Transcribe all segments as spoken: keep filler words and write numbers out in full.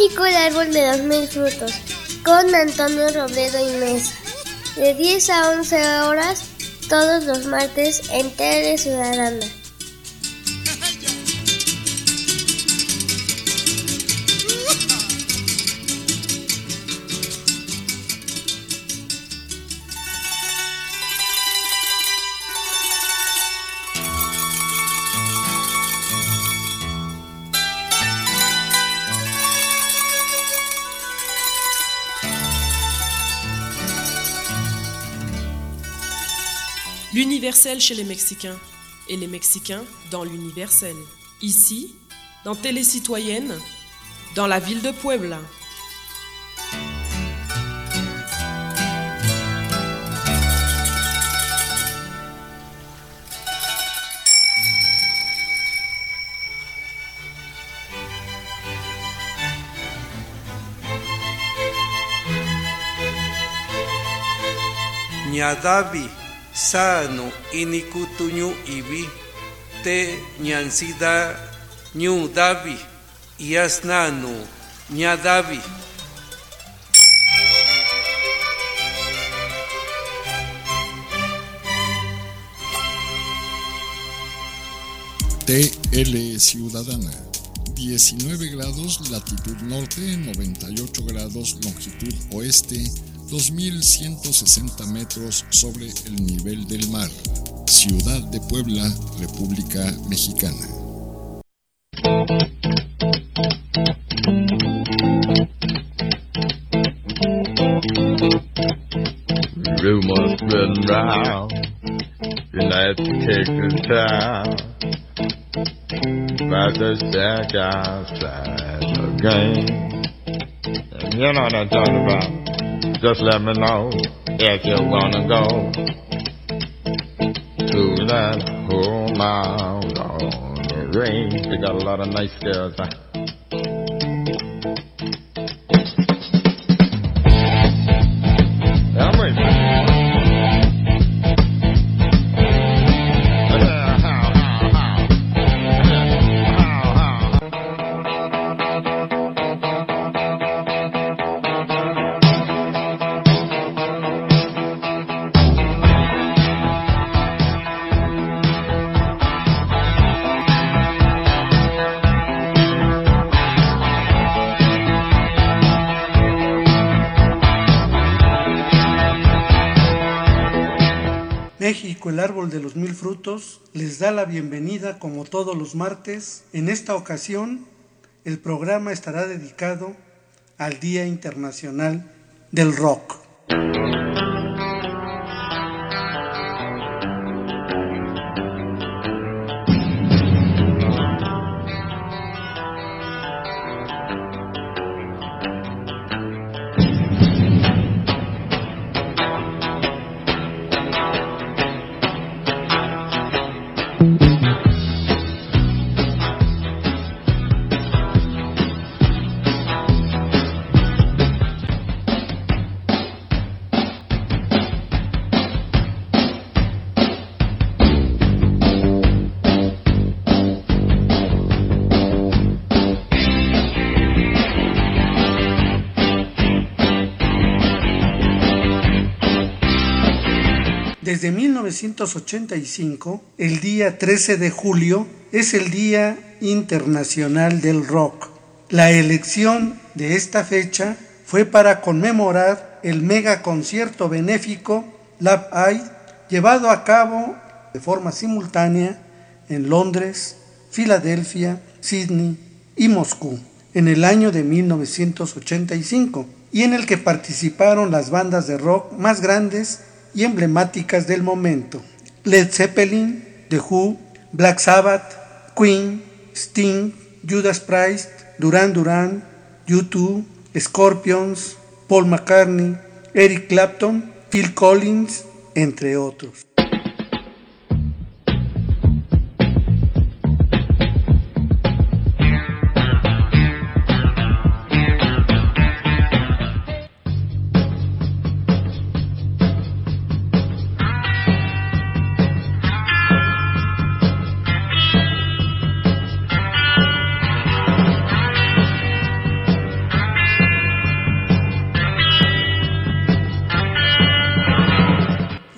México, el árbol de los mil frutos, con Antonio Robledo y Mesa, de diez a once horas, todos los martes en Tele Ciudadana. L'universel chez les Mexicains et les Mexicains dans l'universel. Ici, dans Télé Citoyenne, dans la ville de Puebla. Ñadavi sano inikutuñu ibi te ñansida ñu davi yasnanu ñadavi. T L Ciudadana, diecinueve grados latitud norte, noventa y ocho grados longitud oeste, dos mil ciento sesenta metros sobre el nivel del mar. Ciudad de Puebla, República Mexicana. Rumors spreading round in that Texas town about the stack outside the game. And you know what I'm talking about. Just let me know if you wanna go to that whole mile on the range. They got a lot of nice girls. Huh? I'm waiting. México, el árbol de los mil frutos, les da la bienvenida como todos los martes. En esta ocasión, el programa estará dedicado al Día Internacional del Rock. Desde mil novecientos ochenta y cinco, el día trece de julio es el Día Internacional del Rock. La elección de esta fecha fue para conmemorar el mega concierto benéfico Live Aid, llevado a cabo de forma simultánea en Londres, Filadelfia, Sydney y Moscú en el año de mil novecientos ochenta y cinco, y en el que participaron las bandas de rock más grandes y emblemáticas del momento: Led Zeppelin, The Who, Black Sabbath, Queen, Sting, Judas Priest, Duran Duran, U dos, Scorpions, Paul McCartney, Eric Clapton, Phil Collins, entre otros.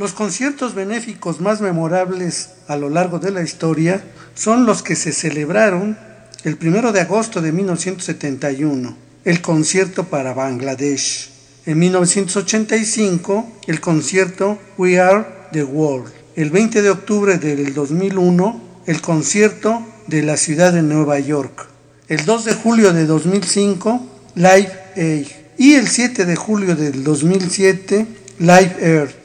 Los conciertos benéficos más memorables a lo largo de la historia son los que se celebraron el primero de agosto de mil novecientos setenta y uno, el concierto para Bangladesh. En mil novecientos ochenta y cinco, el concierto We Are the World. El veinte de octubre del dos mil uno, el concierto de la ciudad de Nueva York. El dos de julio de dos mil cinco, Live Aid. Y el siete de julio del dos mil siete, Live Earth.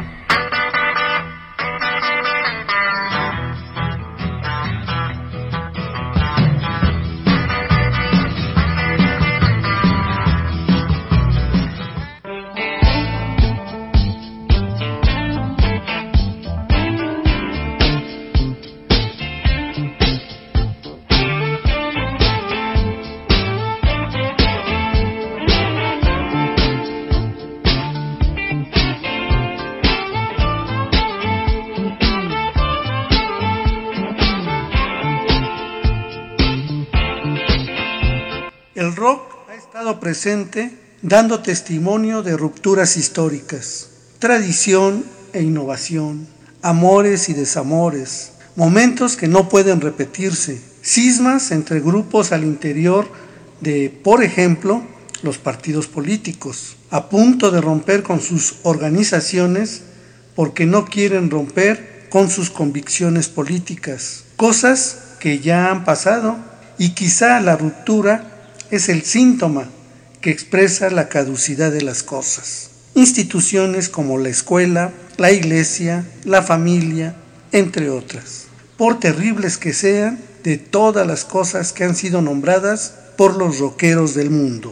El rock ha estado presente dando testimonio de rupturas históricas, tradición e innovación, amores y desamores, momentos que no pueden repetirse, cismas entre grupos al interior de, por ejemplo, los partidos políticos, a punto de romper con sus organizaciones porque no quieren romper con sus convicciones políticas, cosas que ya han pasado y quizá la ruptura es el síntoma que expresa la caducidad de las cosas. Instituciones como la escuela, la iglesia, la familia, entre otras, por terribles que sean, de todas las cosas que han sido nombradas por los rockeros del mundo.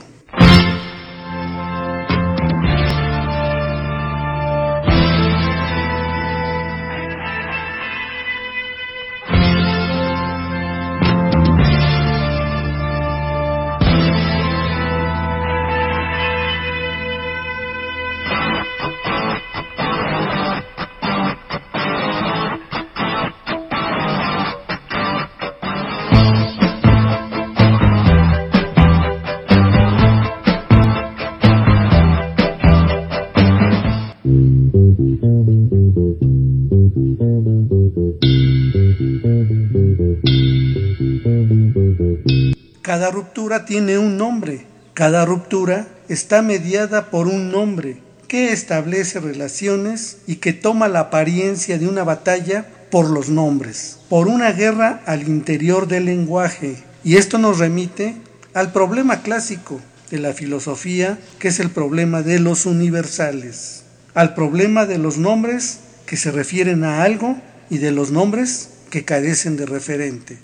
Cada ruptura tiene un nombre, cada ruptura está mediada por un nombre que establece relaciones y que toma la apariencia de una batalla por los nombres, por una guerra al interior del lenguaje. Y esto nos remite al problema clásico de la filosofía, que es el problema de los universales, al problema de los nombres que se refieren a algo y de los nombres que carecen de referente.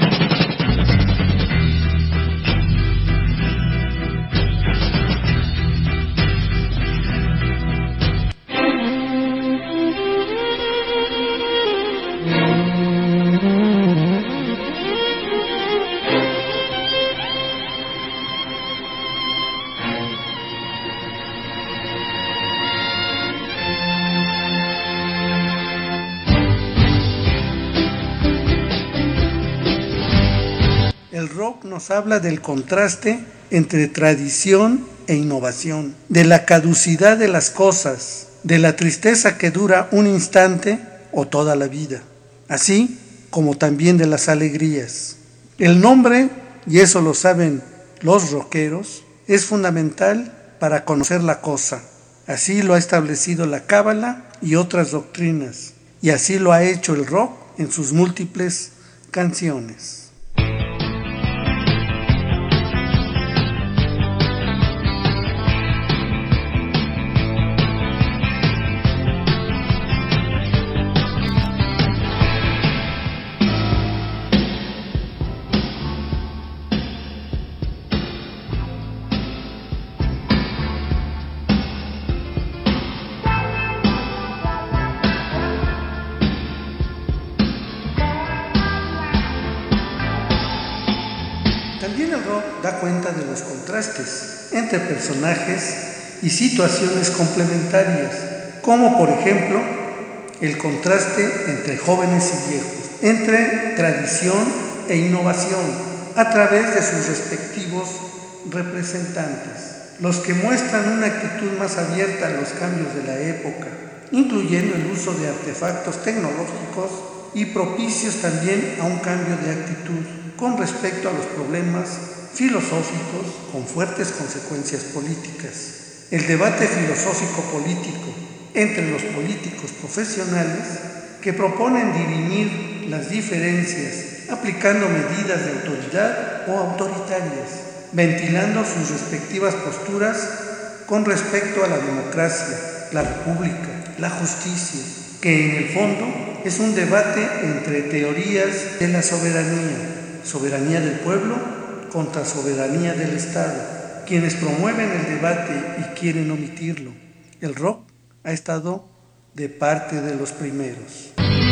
El rock nos habla del contraste entre tradición e innovación, de la caducidad de las cosas, de la tristeza que dura un instante o toda la vida, así como también de las alegrías. El nombre, y eso lo saben los rockeros, es fundamental para conocer la cosa. Así lo ha establecido la Cábala y otras doctrinas, y así lo ha hecho el rock en sus múltiples canciones. También el rock da cuenta de los contrastes entre personajes y situaciones complementarias, como por ejemplo el contraste entre jóvenes y viejos, entre tradición e innovación, a través de sus respectivos representantes, los que muestran una actitud más abierta a los cambios de la época, incluyendo el uso de artefactos tecnológicos y propicios también a un cambio de actitud con respecto a los problemas filosóficos con fuertes consecuencias políticas. El debate filosófico-político entre los políticos profesionales que proponen dirimir las diferencias aplicando medidas de autoridad o autoritarias, ventilando sus respectivas posturas con respecto a la democracia, la república, la justicia, que en el fondo es un debate entre teorías de la soberanía, soberanía del pueblo contra soberanía del Estado, quienes promueven el debate y quieren omitirlo. El rock ha estado de parte de los primeros.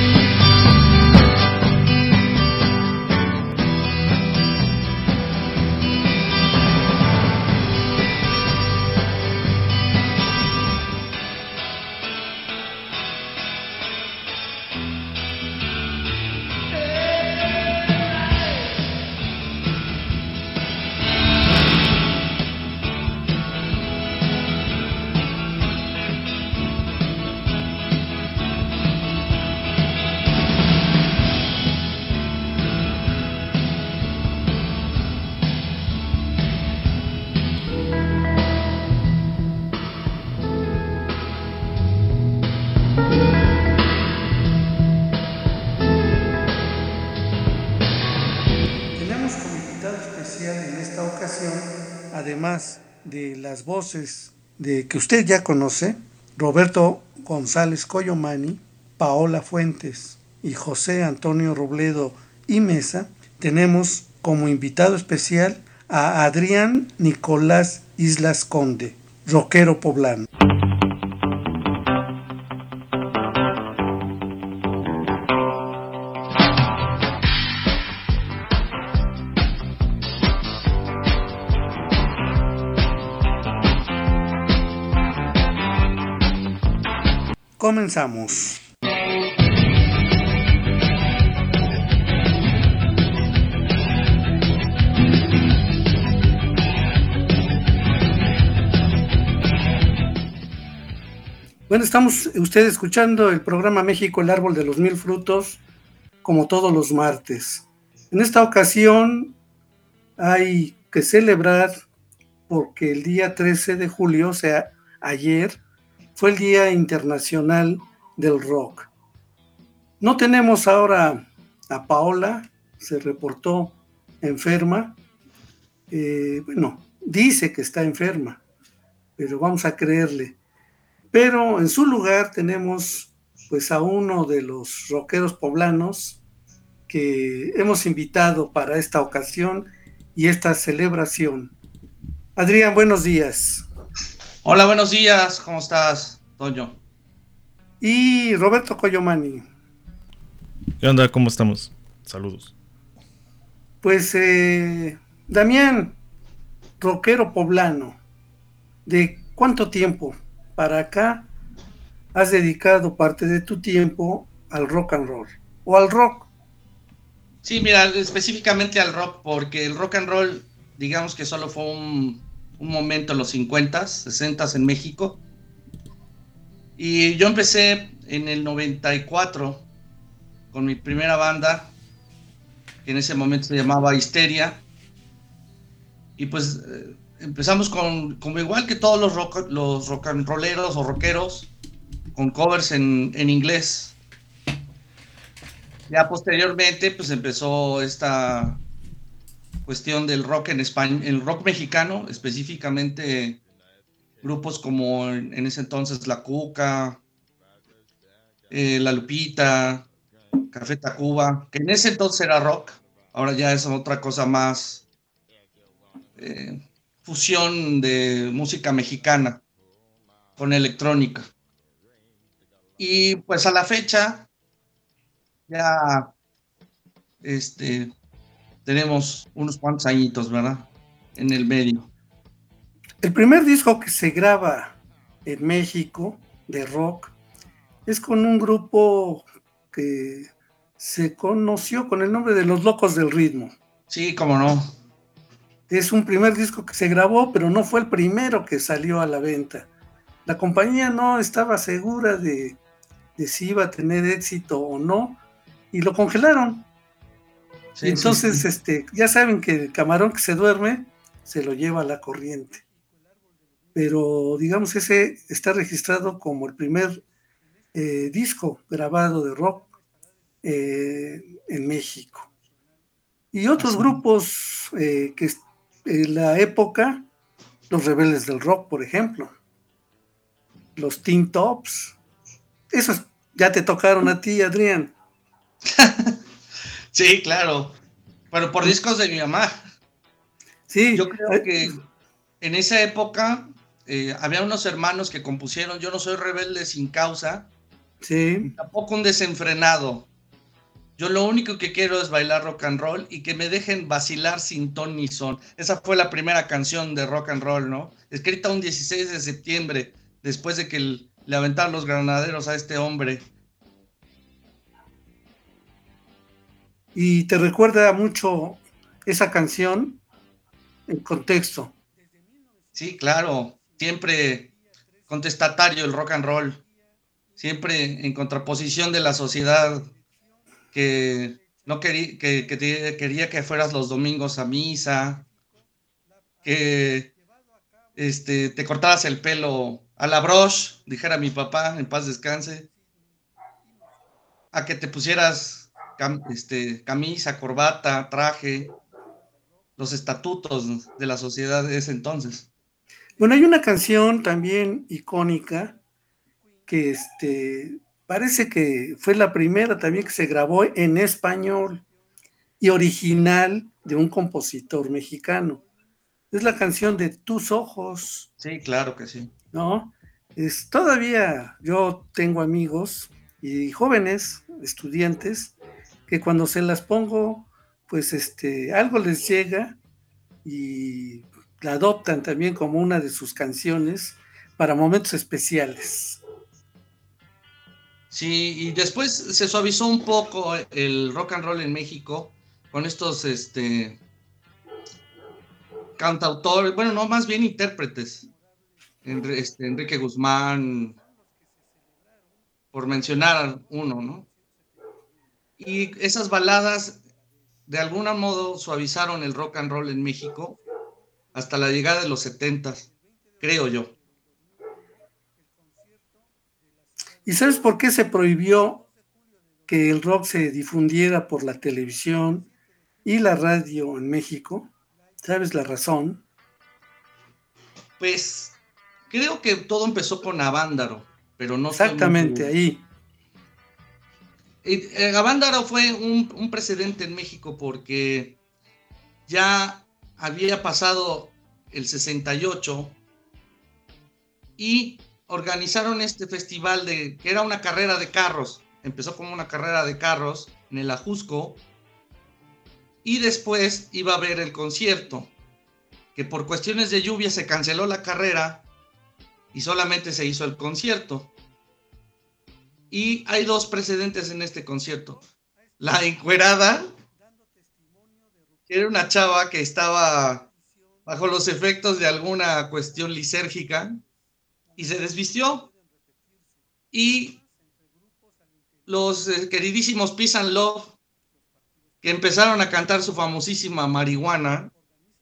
Además de las voces de que usted ya conoce, Roberto González Coyomani, Paola Fuentes y José Antonio Robledo y Mesa, tenemos como invitado especial a Adrián Nicolás Islas Conde, rockero poblano. Comenzamos. Bueno, estamos ustedes escuchando el programa México, el árbol de los mil frutos, como todos los martes. En esta ocasión hay que celebrar porque el día trece de julio, o sea, ayer, fue el Día Internacional del Rock. No tenemos ahora a Paola, se reportó enferma. Eh, bueno, dice que está enferma, pero vamos a creerle. Pero en su lugar tenemos pues a uno de los rockeros poblanos que hemos invitado para esta ocasión y esta celebración. Adrián, buenos días. Hola, buenos días, ¿cómo estás, Toño? Y Roberto Coyomani. ¿Qué onda? ¿Cómo estamos? Saludos. Pues, eh, Damián, rockero poblano, ¿de cuánto tiempo para acá has dedicado parte de tu tiempo al rock and roll o al rock? Sí, mira, específicamente al rock, porque el rock and roll, digamos que solo fue un... un momento en los cincuentas, sesentas en México, y yo empecé en el noventa y cuatro con mi primera banda, que en ese momento se llamaba Histeria, y pues eh, empezamos con, como igual que todos los rock, los rock and rolleros o rockeros, con covers en, en inglés. Ya posteriormente pues empezó esta cuestión del rock en español, el rock mexicano, específicamente grupos como en, en ese entonces La Cuca, eh, La Lupita, Café Tacuba, que en ese entonces era rock, ahora ya es otra cosa más, eh, fusión de música mexicana con electrónica. Y pues a la fecha ya este tenemos unos cuantos añitos, ¿verdad? En el medio. El primer disco que se graba en México de rock es con un grupo que se conoció con el nombre de Los Locos del Ritmo. Sí, cómo no. Es un primer disco que se grabó, pero no fue el primero que salió a la venta. la compañía no estaba segura de, de si iba a tener éxito o no, y lo congelaron. Sí, y entonces, sí, sí. Este, ya saben que el camarón que se duerme se lo lleva a la corriente. Pero digamos, ese está registrado como el primer eh, disco grabado de rock eh, en México. Y otros Así. grupos eh, que en la época, los Rebeldes del Rock, por ejemplo, los Teen Tops, esos ya te tocaron a ti, Adrián. Sí, claro, pero por discos de mi mamá. Sí. Yo creo que en esa época eh, había unos hermanos que compusieron Yo no soy rebelde sin causa. Sí. Tampoco un desenfrenado. Yo lo único que quiero es bailar rock and roll y que me dejen vacilar sin ton ni son. Esa fue la primera canción de rock and roll, ¿no? Escrita un dieciséis de septiembre, después de que el, le aventaron los granaderos a este hombre. Y te recuerda mucho esa canción en contexto. Sí, claro. Siempre contestatario el rock and roll. Siempre en contraposición de la sociedad que no quería que, que te, quería que fueras los domingos a misa, que este, te cortaras el pelo a la broche, dijera mi papá, en paz descanse, a que te pusieras cam, este, camisa, corbata, traje, los estatutos de la sociedad de ese entonces. Bueno, hay una canción también icónica que este, parece que fue la primera también que se grabó en español y original de un compositor mexicano. Es la canción de Tus Ojos. Sí, claro que sí. ¿No? Es, todavía yo tengo amigos y jóvenes, estudiantes, que cuando se las pongo, pues este, algo les llega y la adoptan también como una de sus canciones para momentos especiales. Sí, y después se suavizó un poco el rock and roll en México con estos este, cantautores, bueno, no, más bien intérpretes. Este, Enrique Guzmán, por mencionar uno, ¿no? Y esas baladas de algún modo suavizaron el rock and roll en México hasta la llegada de los setentas, creo yo. ¿Y sabes por qué se prohibió que el rock se difundiera por la televisión y la radio en México? ¿Sabes la razón? Pues creo que todo empezó con Avándaro, pero no exactamente ahí. Eh, Avándaro fue un, un precedente en México porque ya había pasado el sesenta y ocho y organizaron este festival de que era una carrera de carros. Empezó como una carrera de carros en el Ajusco y después iba a haber el concierto, que por cuestiones de lluvia se canceló la carrera y solamente se hizo el concierto. Y hay dos precedentes en este concierto. La encuerada, que era una chava que estaba bajo los efectos de alguna cuestión lisérgica y se desvistió. Y los eh, queridísimos Peace and Love, que empezaron a cantar su famosísima Marihuana,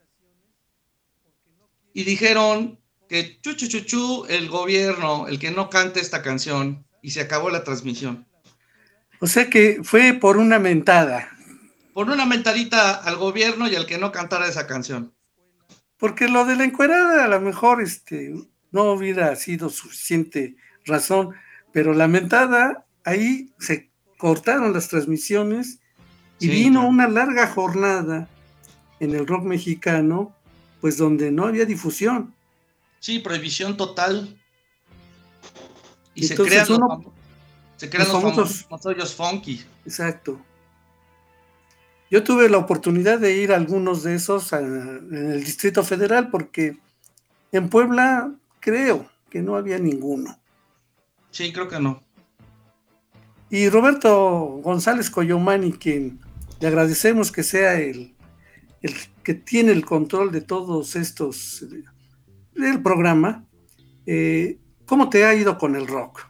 y dijeron que chu, chu, chu, chu, el gobierno, el que no cante esta canción, y se acabó la transmisión. O sea que fue por una mentada. Por una mentadita al gobierno y al que no cantara esa canción. Porque lo de la encuerada a lo mejor este, no hubiera sido suficiente razón, pero la mentada, ahí se cortaron las transmisiones y sí, vino claro. Una larga jornada en el rock mexicano, pues donde no había difusión. Sí, prohibición total. Y entonces, se crean uno, los, se crean los, los famosos, famosos hoyos funky. Exacto. Yo tuve la oportunidad de ir a algunos de esos a, en el Distrito Federal, porque en Puebla creo que no había ninguno. Sí, creo que no. Y Roberto González Coyomani, quien le agradecemos que sea el, el que tiene el control de todos estos del programa, eh, ¿Cómo te ha ido con el rock?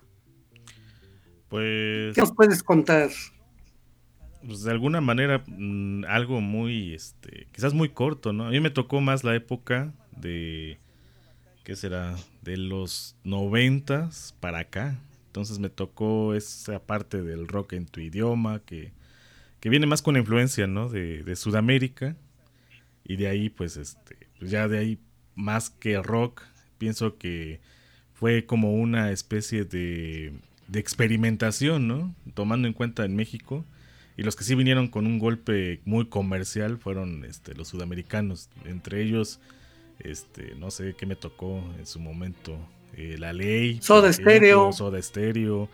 Pues, ¿Qué nos puedes contar? pues de alguna manera mm, algo muy, este, quizás muy corto, ¿no? A mí me tocó más la época de, ¿qué será? De los noventas para acá. Entonces me tocó esa parte del rock en tu idioma que, que viene más con la influencia, ¿no? De, de Sudamérica. Y de ahí, pues, este, pues ya de ahí, más que rock, pienso que fue como una especie de, de experimentación, ¿no? Tomando en cuenta en México. Y los que sí vinieron con un golpe muy comercial fueron este, los sudamericanos. Entre ellos, este, no sé qué me tocó en su momento. Eh, La Ley, Soda por ejemplo, Stereo. Soda Stereo.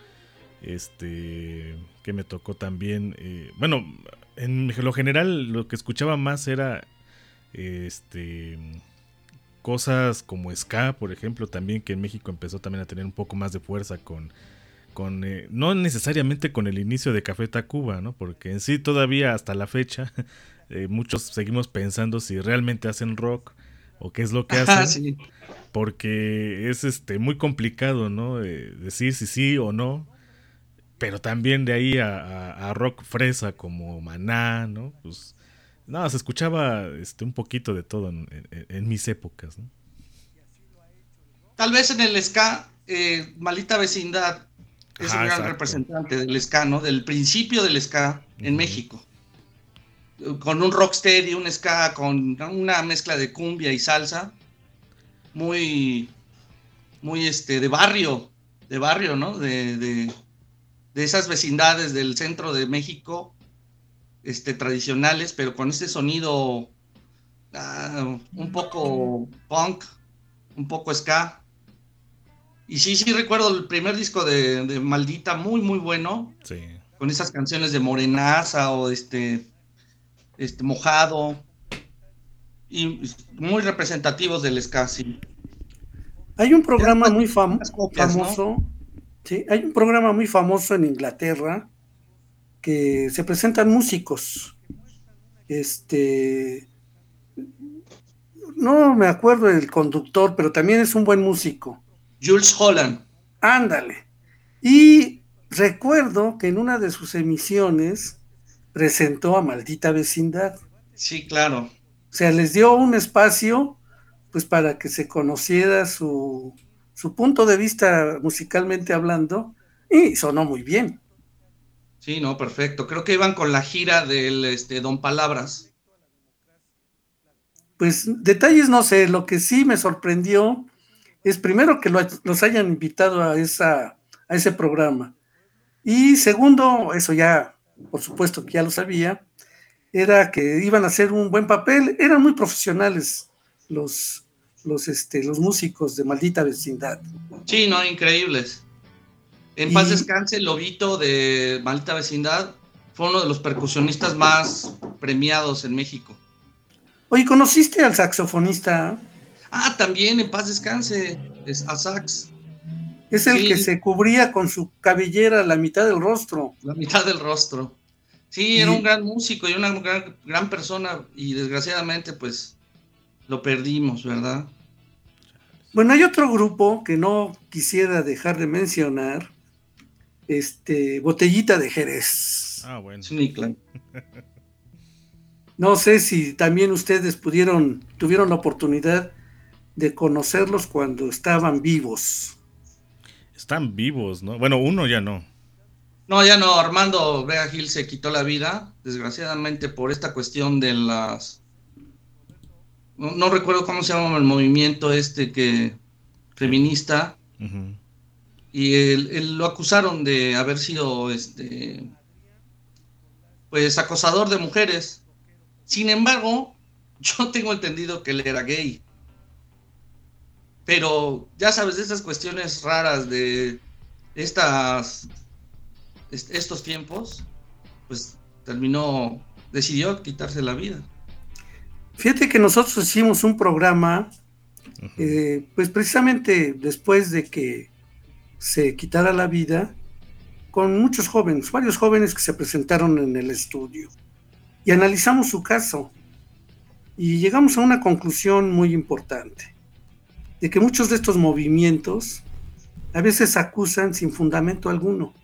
Este, que me tocó también. Eh, bueno, en lo general, lo que escuchaba más era este cosas como ska, por ejemplo, también, que en México empezó también a tener un poco más de fuerza con, con eh, no necesariamente con el inicio de Café Tacuba, ¿no? Porque en sí todavía hasta la fecha eh, muchos seguimos pensando si realmente hacen rock o qué es lo que hacen. Ajá, sí. Porque es este muy complicado, ¿no? Eh, decir si sí o no. Pero también de ahí a, a, a rock fresa como Maná, ¿no? Pues no, se escuchaba este, un poquito de todo en, en, en mis épocas, ¿no? Tal vez en el ska, eh, Maldita Vecindad es Ajá, un gran exacto. representante del ska, ¿no? Del principio del ska en Ujú. México. Con un rocksteady, un ska, con una mezcla de cumbia y salsa, muy, muy este, de barrio, de barrio, ¿no? De, de, de esas vecindades del centro de México, este, tradicionales, pero con este sonido uh, un poco punk, un poco ska. Y sí, sí recuerdo el primer disco de, de Maldita, muy, muy bueno, Sí. con esas canciones de Morenaza o este, este Mojado, y muy representativos del ska, sí. Hay un programa muy fam- Unas copias, ¿no? famoso, ¿sí? Hay un programa muy famoso en Inglaterra que se presentan músicos. Este, no me acuerdo del conductor, pero también es un buen músico. Jules Holland. Ándale. Y recuerdo que en una de sus emisiones presentó a Maldita Vecindad. Sí, claro. O sea, les dio un espacio pues para que se conociera su, su punto de vista musicalmente hablando, y sonó muy bien. Sí, no, perfecto. Creo que iban con la gira del este, Don Palabras. Pues detalles no sé, lo que sí me sorprendió es primero que lo, los hayan invitado a, esa, a ese programa. Y segundo, eso ya, por supuesto que ya lo sabía, era que iban a hacer un buen papel, eran muy profesionales los, los, este, los músicos de Maldita Vecindad. Sí, no, increíbles. En Y- paz descanse, Lobito de Maldita Vecindad fue uno de los percusionistas más premiados en México. Oye, ¿conociste al saxofonista? Ah, también en paz descanse, es a sax, Es el Sí. que se cubría con su cabellera la mitad del rostro. la mitad del rostro. Sí, Y- era un gran músico y una gran, gran persona, y desgraciadamente pues lo perdimos, ¿verdad? Bueno, hay otro grupo que no quisiera dejar de mencionar, este, Botellita de Jerez. Ah, bueno. Sneakland. No sé si también ustedes pudieron, tuvieron la oportunidad de conocerlos cuando estaban vivos. Están vivos, ¿no? Bueno, uno ya no. No, ya no, Armando Vega Gil se quitó la vida, desgraciadamente por esta cuestión de las... No, no recuerdo cómo se llama el movimiento este que feminista, Ujú. y él, él lo acusaron de haber sido este pues acosador de mujeres. Sin embargo, yo tengo entendido que él era gay. Pero ya sabes, de estas cuestiones raras de estas est- estos tiempos, pues terminó, decidió quitarse la vida. Fíjate que nosotros hicimos un programa, Ujú. eh, pues precisamente después de que se quitara la vida, con muchos jóvenes, varios jóvenes que se presentaron en el estudio, y analizamos su caso, y llegamos a una conclusión muy importante, de que muchos de estos movimientos a veces acusan sin fundamento alguno.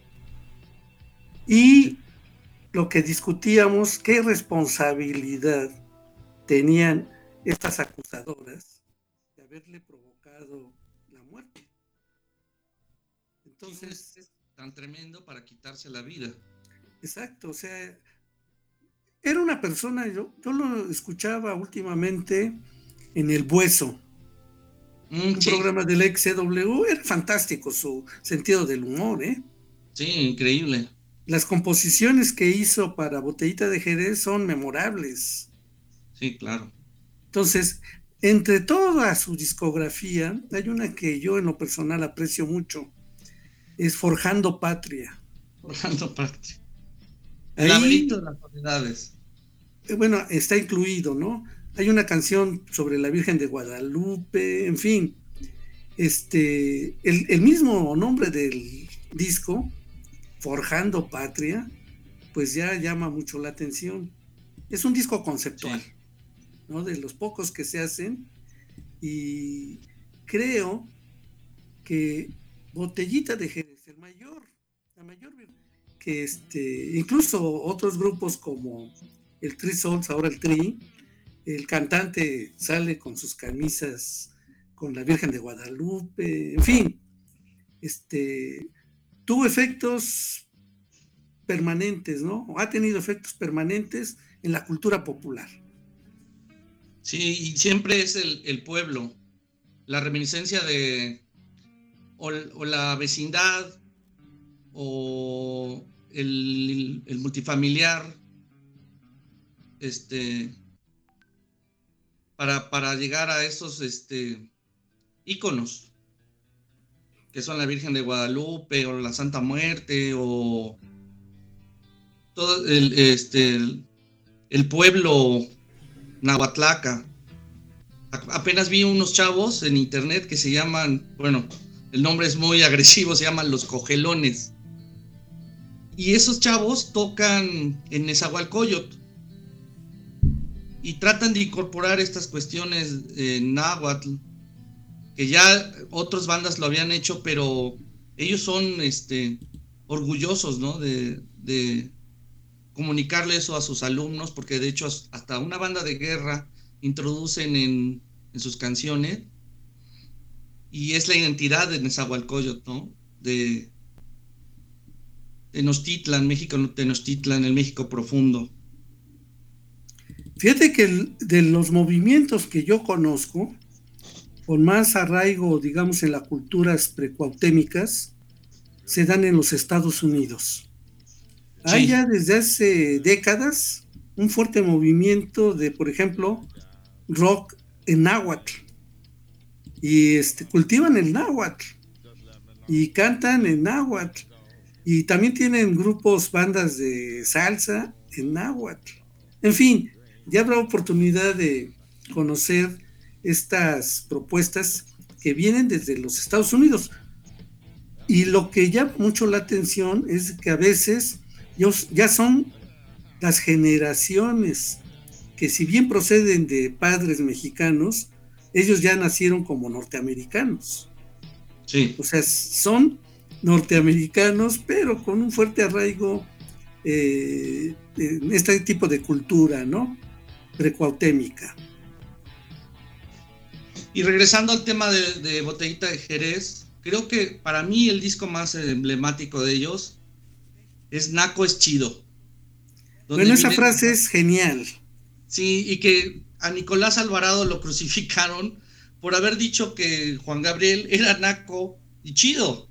Y lo que discutíamos, qué responsabilidad tenían estas acusadoras de haberle provocado la muerte. Entonces, es tan tremendo para quitarse la vida. Exacto, o sea, era una persona, yo, yo lo escuchaba últimamente en El Bueso, mm, un sí. programa del ex C W, era fantástico su sentido del humor, ¿eh? Sí, increíble. Las composiciones que hizo para Botellita de Jerez son memorables. Sí, claro. Entonces, entre toda su discografía, hay una que yo en lo personal aprecio mucho, es Forjando Patria. Forjando Patria. El laberinto de las soledades. Bueno, está incluido, ¿no? Hay una canción sobre la Virgen de Guadalupe, en fin. Este, el, el mismo nombre del disco, Forjando Patria, pues ya llama mucho la atención. Es un disco conceptual, sí, ¿no? De los pocos que se hacen, y creo que Botellita de Jerez, el mayor, la mayor que este, incluso otros grupos como el Tri Sols, ahora el Tri, el cantante sale con sus camisas con la Virgen de Guadalupe, en fin, este, tuvo efectos permanentes, ¿no? O ha tenido efectos permanentes en la cultura popular. Sí, y siempre es el, el pueblo, la reminiscencia de o, o la vecindad o el, el multifamiliar, este, para, para llegar a esos este, íconos, que son la Virgen de Guadalupe o la Santa Muerte o todo el, este, el, el pueblo Nahuatlaca. Apenas vi unos chavos en internet que se llaman, bueno, el nombre es muy agresivo, se llaman los cogelones. Y esos chavos tocan en Nezahualcóyotl y tratan de incorporar estas cuestiones en náhuatl, que ya otras bandas lo habían hecho, pero ellos son este, orgullosos, ¿no? De, de comunicarle eso a sus alumnos, porque de hecho hasta una banda de guerra introducen en, en sus canciones, y es la identidad de Nezahualcóyotl, ¿no? De Tenochtitlan, México Tenochtitlan, el México profundo. Fíjate que el, de los movimientos que yo conozco, con más arraigo, digamos, en las culturas precuautémicas, se dan en los Estados Unidos. Sí. Hay ya desde hace décadas un fuerte movimiento de, por ejemplo, rock en náhuatl. Y este, cultivan el náhuatl y cantan en náhuatl. Y también tienen grupos, bandas de salsa en náhuatl. En fin, ya habrá oportunidad de conocer estas propuestas que vienen desde los Estados Unidos. Y lo que llama mucho la atención es que a veces ya son las generaciones que, si bien proceden de padres mexicanos, ellos ya nacieron como norteamericanos. Sí. O sea, son norteamericanos, pero con un fuerte arraigo eh, en este tipo de cultura, ¿no? Precuautémica. Y regresando al tema de, de Botellita de Jerez, creo que para mí el disco más emblemático de ellos es Naco es chido. Bueno, esa frase es genial. Sí, y que a Nicolás Alvarado lo crucificaron por haber dicho que Juan Gabriel era naco y chido.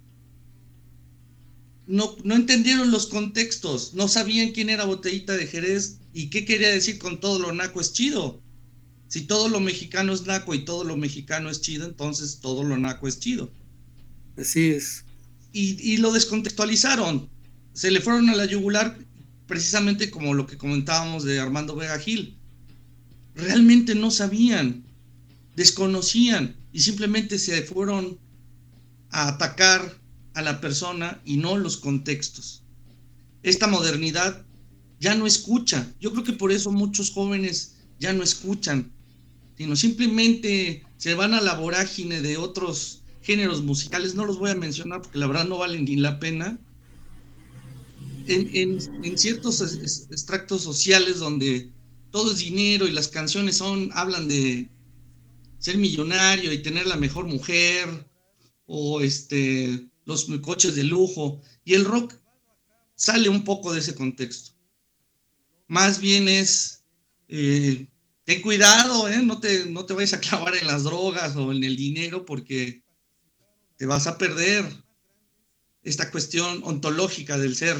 No, no entendieron los contextos, no sabían quién era Botellita de Jerez y qué quería decir con todo lo naco es chido. Si todo lo mexicano es naco y todo lo mexicano es chido, entonces todo lo naco es chido. Así es. Y, y lo descontextualizaron. Se le fueron a la yugular, precisamente como lo que comentábamos de Armando Vega Gil. Realmente no sabían, desconocían y simplemente se fueron a atacar a la persona y no los contextos. Esta modernidad ya no escucha. Yo creo que por eso muchos jóvenes ya no escuchan, sino simplemente se van a la vorágine de otros géneros musicales, no los voy a mencionar porque la verdad no valen ni la pena, en, en, en ciertos extractos sociales donde todo es dinero y las canciones son, hablan de ser millonario y tener la mejor mujer, o este, los coches de lujo, y el rock sale un poco de ese contexto. Más bien es, eh, ten cuidado, ¿eh? no, te, no te vayas a clavar en las drogas o en el dinero porque te vas a perder esta cuestión ontológica del ser.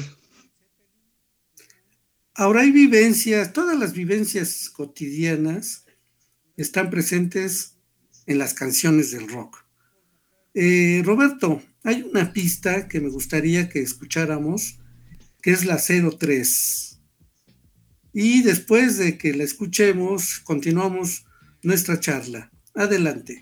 Ahora hay vivencias, todas las vivencias cotidianas están presentes en las canciones del rock. Eh, Roberto, hay una pista que me gustaría que escucháramos, que es la cero tres. Y después de que la escuchemos, continuamos nuestra charla. Adelante.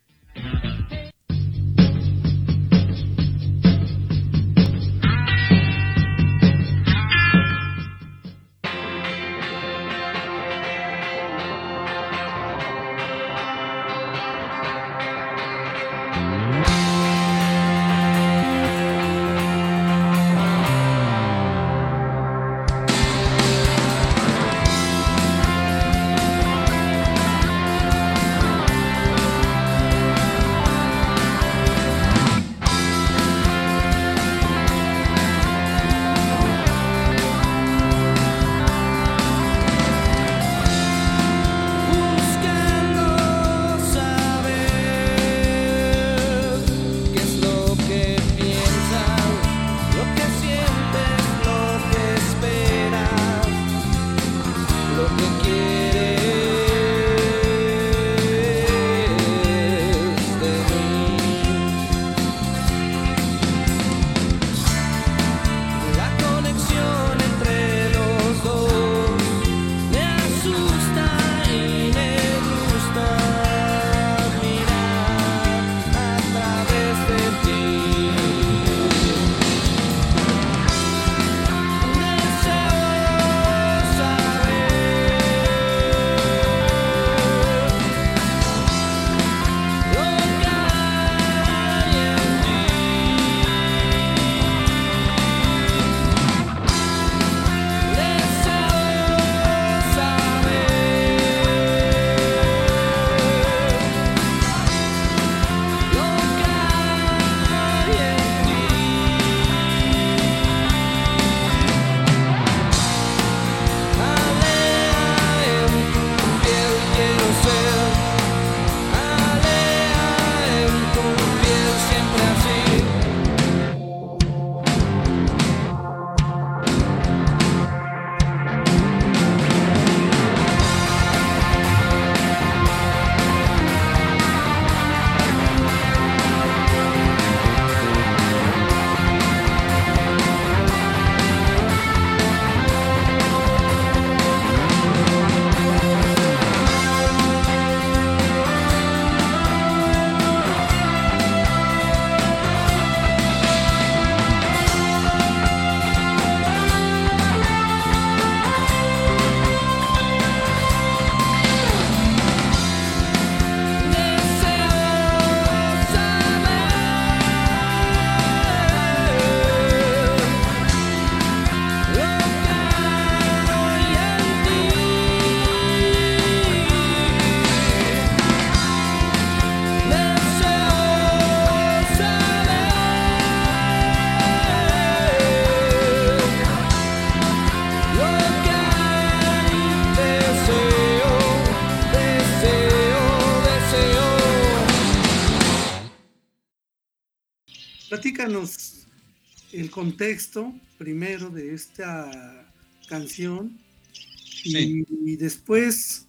Platícanos el contexto primero de esta canción y, sí. y después,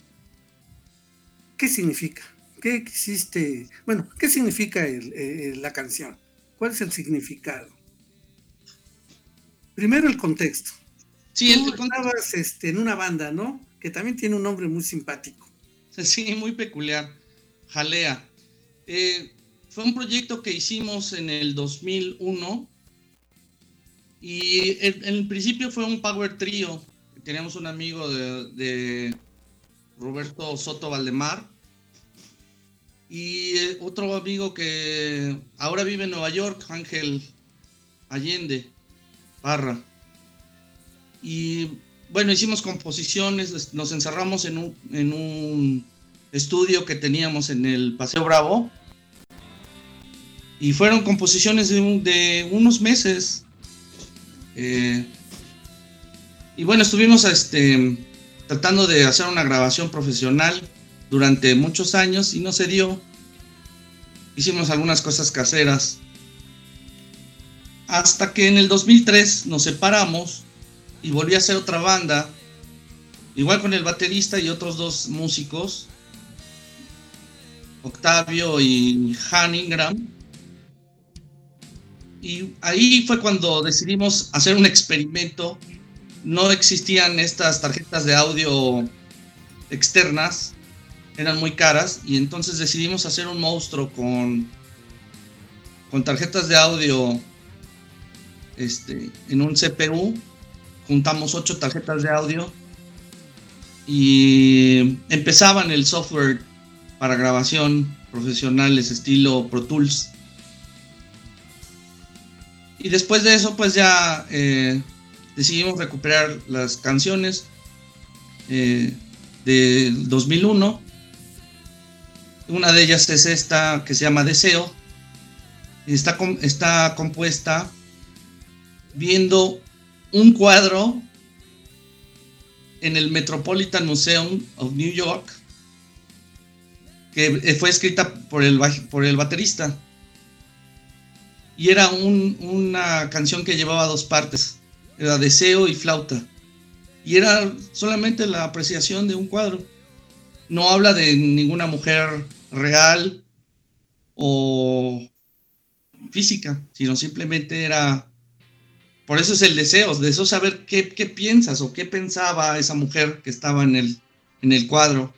¿qué significa? ¿Qué quisiste? Bueno, ¿qué significa el, el, la canción? ¿Cuál es el significado? Primero el contexto. Sí, Tú el, el estabas este, en una banda, ¿no? Que también tiene un nombre muy simpático. Sí, muy peculiar. Jalea. Eh, fue un proyecto que hicimos en el dos mil uno y en, en el principio fue un power trio. Teníamos un amigo de, de Roberto Soto Valdemar Y eh, otro amigo que ahora vive en Nueva York, Ángel Allende Parra. Y bueno, hicimos composiciones, nos encerramos en un, en un estudio que teníamos en el Paseo Bravo. Y fueron composiciones de, un, de unos meses. Eh, y bueno, estuvimos este, tratando de hacer una grabación profesional durante muchos años y no se dio. Hicimos algunas cosas caseras. Hasta que en el dos mil tres nos separamos y volví a hacer otra banda, igual con el baterista y otros dos músicos, Octavio y Han Ingram. Y ahí fue cuando decidimos hacer un experimento. No existían estas tarjetas de audio externas, eran muy caras, y entonces decidimos hacer un monstruo con, con tarjetas de audio este, en un C P U. Juntamos ocho tarjetas de audio y empezaban el software para grabación profesionales estilo Pro Tools. Y después de eso pues ya eh, decidimos recuperar las canciones eh, de dos mil uno. Una de ellas es esta que se llama Deseo. Está, está compuesta viendo un cuadro en el Metropolitan Museum of New York que fue escrita por el, por el baterista. Y era un, una canción que llevaba dos partes. Era deseo y flauta. Y era solamente la apreciación de un cuadro. No habla de ninguna mujer real o física, sino simplemente era... Por eso es el deseo, deseo saber qué, qué piensas o qué pensaba esa mujer que estaba en el, en el cuadro.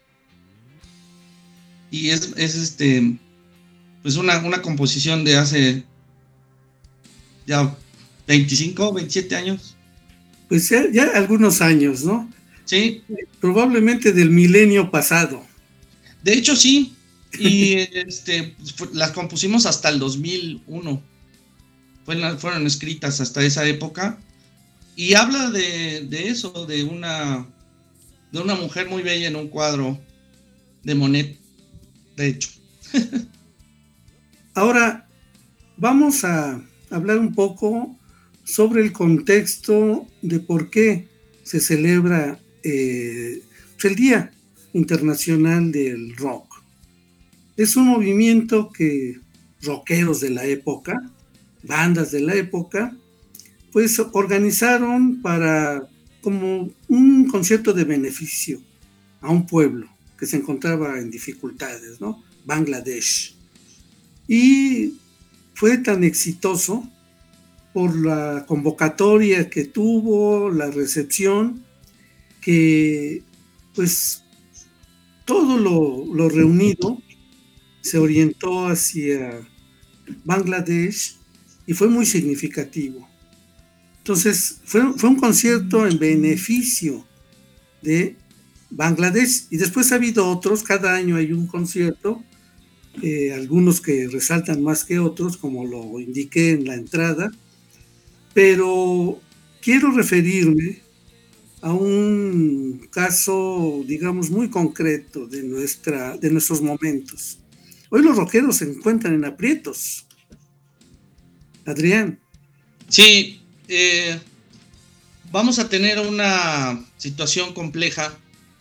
Y es, es este, pues una, una composición de hace ya veinticinco, veintisiete años. Pues ya, ya algunos años, ¿no? Sí. Probablemente del milenio pasado. De hecho, sí. Y este, las compusimos hasta el dos mil uno. Fueron, fueron escritas hasta esa época. Y habla de, de eso, de una, de una mujer muy bella en un cuadro de Monet, de hecho. Ahora, vamos a hablar un poco sobre el contexto de por qué se celebra eh, el Día Internacional del Rock. Es un movimiento que rockeros de la época, bandas de la época, pues organizaron para como un concierto de beneficio a un pueblo que se encontraba en dificultades, ¿no? Bangladesh. Y fue tan exitoso por la convocatoria que tuvo, la recepción, que pues todo lo, lo reunido se orientó hacia Bangladesh y fue muy significativo. Entonces fue, fue un concierto en beneficio de Bangladesh, y después ha habido otros, cada año hay un concierto, eh, algunos que resaltan más que otros, como lo indiqué en la entrada, pero quiero referirme a un caso, digamos, muy concreto de, nuestra, de nuestros momentos. Hoy los rockeros se encuentran en aprietos. Adrián. Sí, eh, vamos a tener una situación compleja.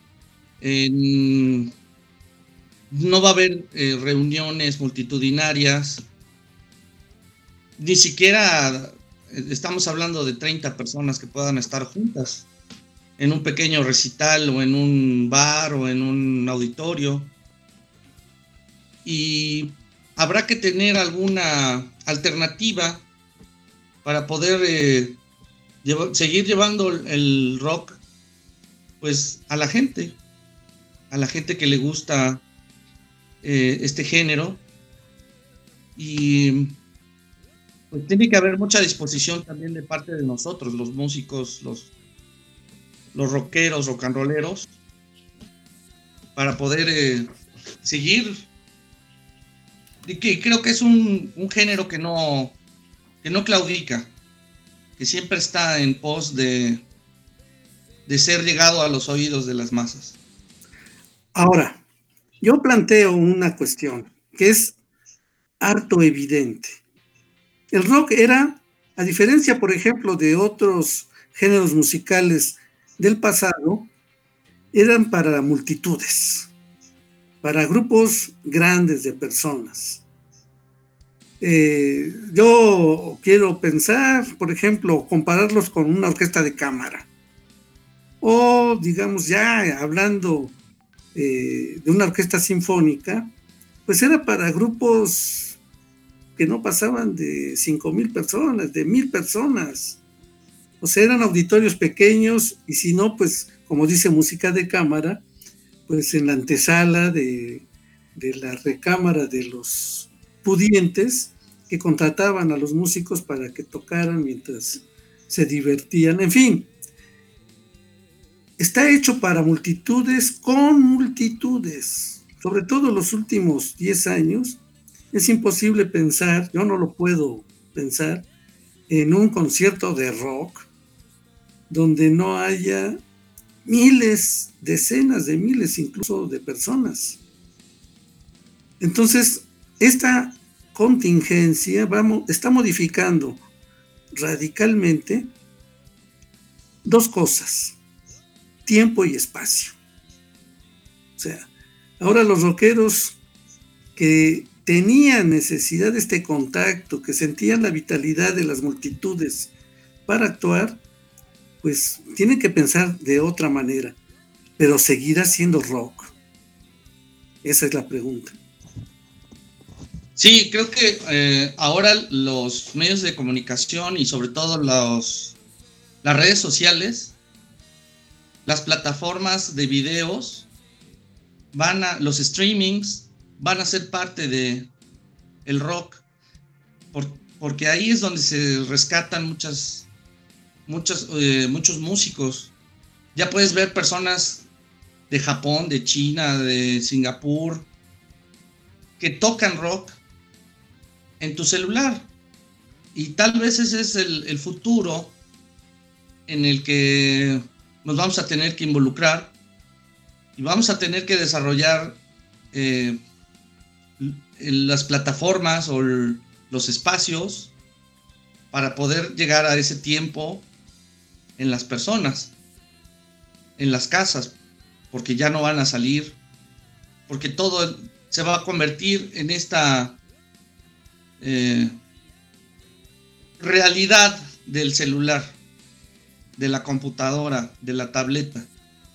En, no va a haber eh, reuniones multitudinarias, ni siquiera estamos hablando de treinta personas que puedan estar juntas en un pequeño recital o en un bar o en un auditorio. Y habrá que tener alguna alternativa para poder eh, lleva, seguir llevando el rock pues a la gente, a la gente que le gusta eh, este género. Y pues tiene que haber mucha disposición también de parte de nosotros, los músicos, los, los rockeros, rock and rolleros, para poder eh, seguir que creo que es un, un género que no, que no claudica, que siempre está en pos de, de ser llegado a los oídos de las masas. Ahora, yo planteo una cuestión que es harto evidente. El rock era, a diferencia, por ejemplo, de otros géneros musicales del pasado, eran para multitudes, para grupos grandes de personas. Eh, yo quiero pensar, por ejemplo, compararlos con una orquesta de cámara, o digamos ya hablando eh, de una orquesta sinfónica, pues era para grupos que no pasaban de cinco mil personas, de mil personas. O sea, eran auditorios pequeños, y si no, pues, como dice música de cámara, pues en la antesala de, de la recámara de los pudientes, que contrataban a los músicos para que tocaran mientras se divertían. En fin, está hecho para multitudes con multitudes. Sobre todo en los últimos diez años, es imposible pensar, yo no lo puedo pensar, en un concierto de rock donde no haya miles, decenas de miles incluso de personas. Entonces, esta contingencia va, está modificando radicalmente dos cosas: tiempo y espacio. O sea, ahora los rockeros que tenían necesidad de este contacto, que sentían la vitalidad de las multitudes para actuar, pues tienen que pensar de otra manera. Pero ¿seguirá siendo rock? Esa es la pregunta. Sí, creo que eh, ahora los medios de comunicación y sobre todo los, las redes sociales, las plataformas de videos, van a, los streamings van a ser parte de el rock, por, porque ahí es donde se rescatan muchas, muchas, eh, muchos músicos. Ya puedes ver personas de Japón, de China, de Singapur, que tocan rock en tu celular. Y tal vez ese es el, el futuro en el que nos vamos a tener que involucrar y vamos a tener que desarrollar eh, las plataformas o el, los espacios para poder llegar a ese tiempo en las personas, en las casas, porque ya no van a salir, porque todo se va a convertir en esta eh, realidad del celular, de la computadora, de la tableta.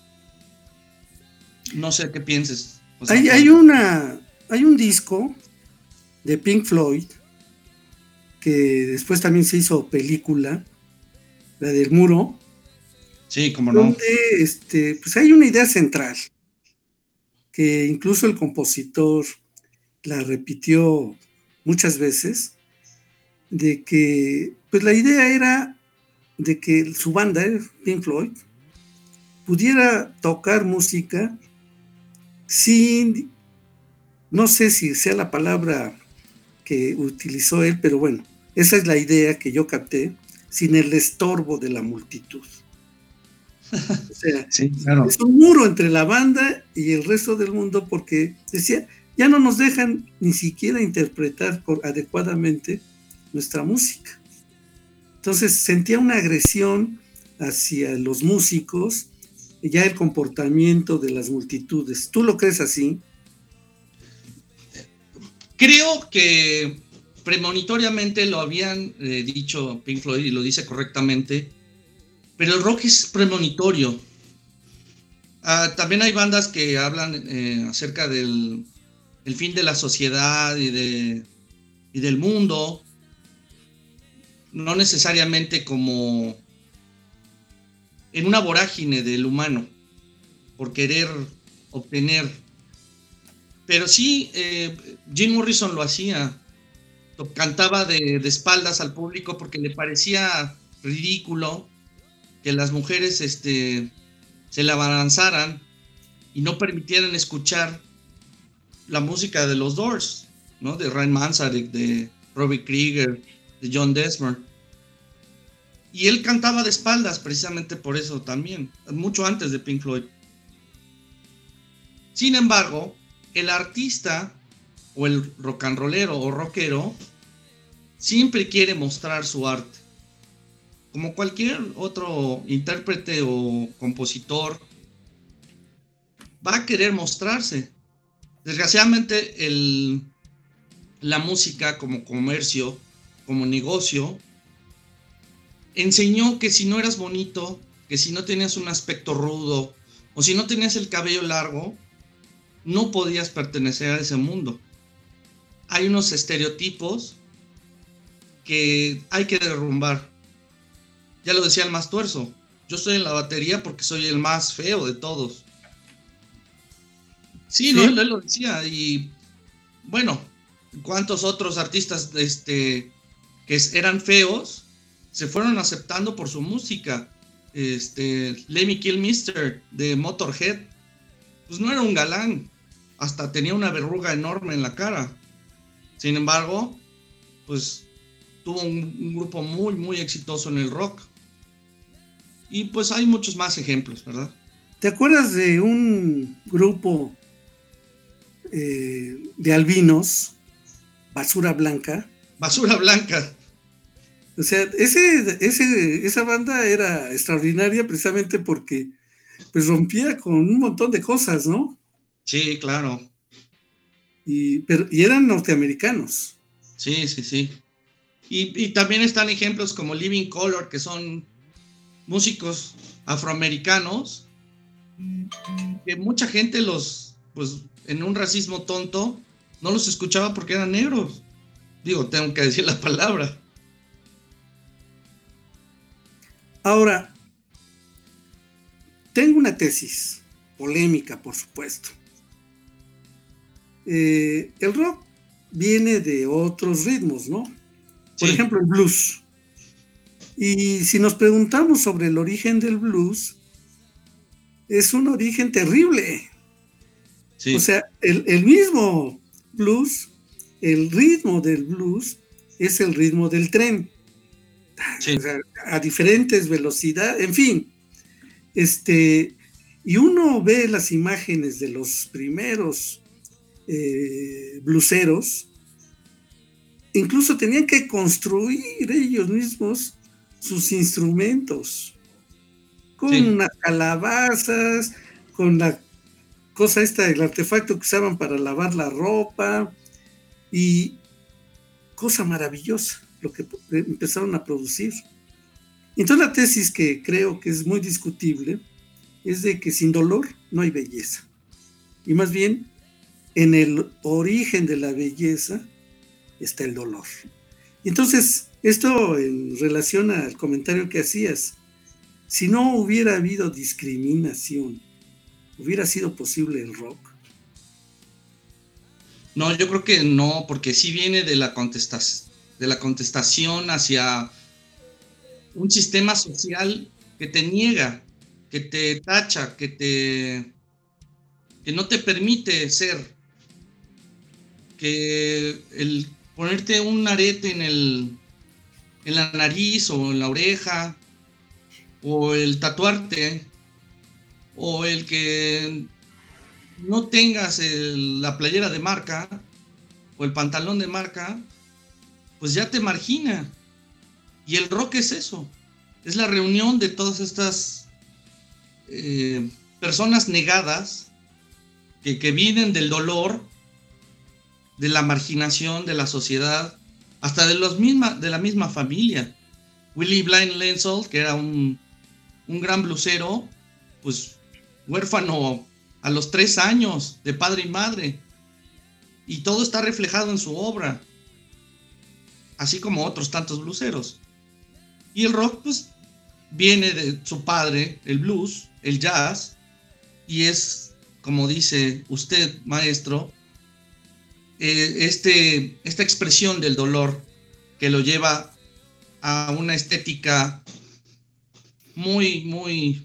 No sé qué pienses. O sea, hay, hay una hay un disco de Pink Floyd que después también se hizo película, la del Muro. Sí, cómo no. Donde este, pues hay una idea central que incluso el compositor la repitió muchas veces, de que pues la idea era de que su banda, Pink Floyd, pudiera tocar música sin, no sé si sea la palabra que utilizó él, pero bueno, esa es la idea que yo capté, sin el estorbo de la multitud. O sea, sí, claro. Es un muro entre la banda y el resto del mundo, porque decía, ya no nos dejan ni siquiera interpretar adecuadamente nuestra música. Entonces sentía una agresión hacia los músicos, ya el comportamiento de las multitudes. ¿Tú lo crees así? Creo que premonitoriamente lo habían eh, dicho Pink Floyd y lo dice correctamente, pero el rock es premonitorio. Uh, también hay bandas que hablan eh, acerca del el fin de la sociedad y, de, y del mundo, no necesariamente como en una vorágine del humano, por querer obtener. Pero sí, eh, Jim Morrison lo hacía, cantaba de, de espaldas al público porque le parecía ridículo que las mujeres este, se le abalanzaran y no permitieran escuchar la música de los Doors. ¿no? De Ryan Manzarek, de Robbie Krieger, de John Desmond. Y él cantaba de espaldas precisamente por eso también, mucho antes de Pink Floyd. Sin embargo, el artista o el rock and rollero o rockero siempre quiere mostrar su arte. Como cualquier otro intérprete o compositor, va a querer mostrarse. Desgraciadamente, el, la música como comercio, como negocio, enseñó que si no eras bonito, que si no tenías un aspecto rudo, o si no tenías el cabello largo, no podías pertenecer a ese mundo. Hay unos estereotipos que hay que derrumbar. Ya lo decía el más tuerzo, yo estoy en la batería porque soy el más feo de todos. Sí, ¿Sí? No, él, él lo decía, y bueno, ¿cuántos otros artistas este, que eran feos se fueron aceptando por su música? Este, Lemmy Kilmister de Motorhead, pues no era un galán, hasta tenía una verruga enorme en la cara. Sin embargo, pues tuvo un, un grupo muy, muy exitoso en el rock. Y pues hay muchos más ejemplos, ¿verdad? ¿Te acuerdas de un grupo eh, de albinos, Basura Blanca? Basura Blanca. O sea, ese, ese, esa banda era extraordinaria precisamente porque pues rompía con un montón de cosas, ¿no? Sí, claro. Y, pero, y eran norteamericanos. Sí, sí, sí. Y, y también están ejemplos como Living Colour, que son músicos afroamericanos, que mucha gente los, pues, en un racismo tonto, no los escuchaba porque eran negros. Digo, tengo que decir la palabra. Ahora, tengo una tesis, polémica, por supuesto. Eh, el rock viene de otros ritmos, ¿no? Por sí. ejemplo, el blues. Y si nos preguntamos sobre el origen del blues, es un origen terrible. Sí. O sea, el, el mismo blues, el ritmo del blues es el ritmo del tren. Sí. O sea, a diferentes velocidades, en fin. Este, y uno ve las imágenes de los primeros eh, blueseros, incluso tenían que construir ellos mismos sus instrumentos, con sí. unas calabazas, con la cosa esta, el artefacto que usaban para lavar la ropa, y cosa maravillosa lo que empezaron a producir. Entonces la tesis, que creo que es muy discutible, es de que sin dolor no hay belleza, y más bien en el origen de la belleza está el dolor. Entonces, esto en relación al comentario que hacías, si no hubiera habido discriminación, ¿hubiera sido posible el rock? No, yo creo que no, porque sí viene de la contestación, de la contestación hacia un sistema social que te niega, que te tacha, que te que no te permite ser, que el ponerte un arete en el en la nariz o en la oreja, o el tatuarte, o el que no tengas el, la playera de marca o el pantalón de marca, pues ya te margina. Y el rock es eso, es la reunión de todas estas eh, personas negadas que, que vienen del dolor, de la marginación de la sociedad, hasta de, los misma, de la misma familia. Willie Blind Lenzel, que era un, un gran blusero, pues huérfano a los tres años de padre y madre, y todo está reflejado en su obra, así como otros tantos bluseros. Y el rock pues viene de su padre, el blues, el jazz, y es, como dice usted, maestro, eh, este, esta expresión del dolor que lo lleva a una estética muy, muy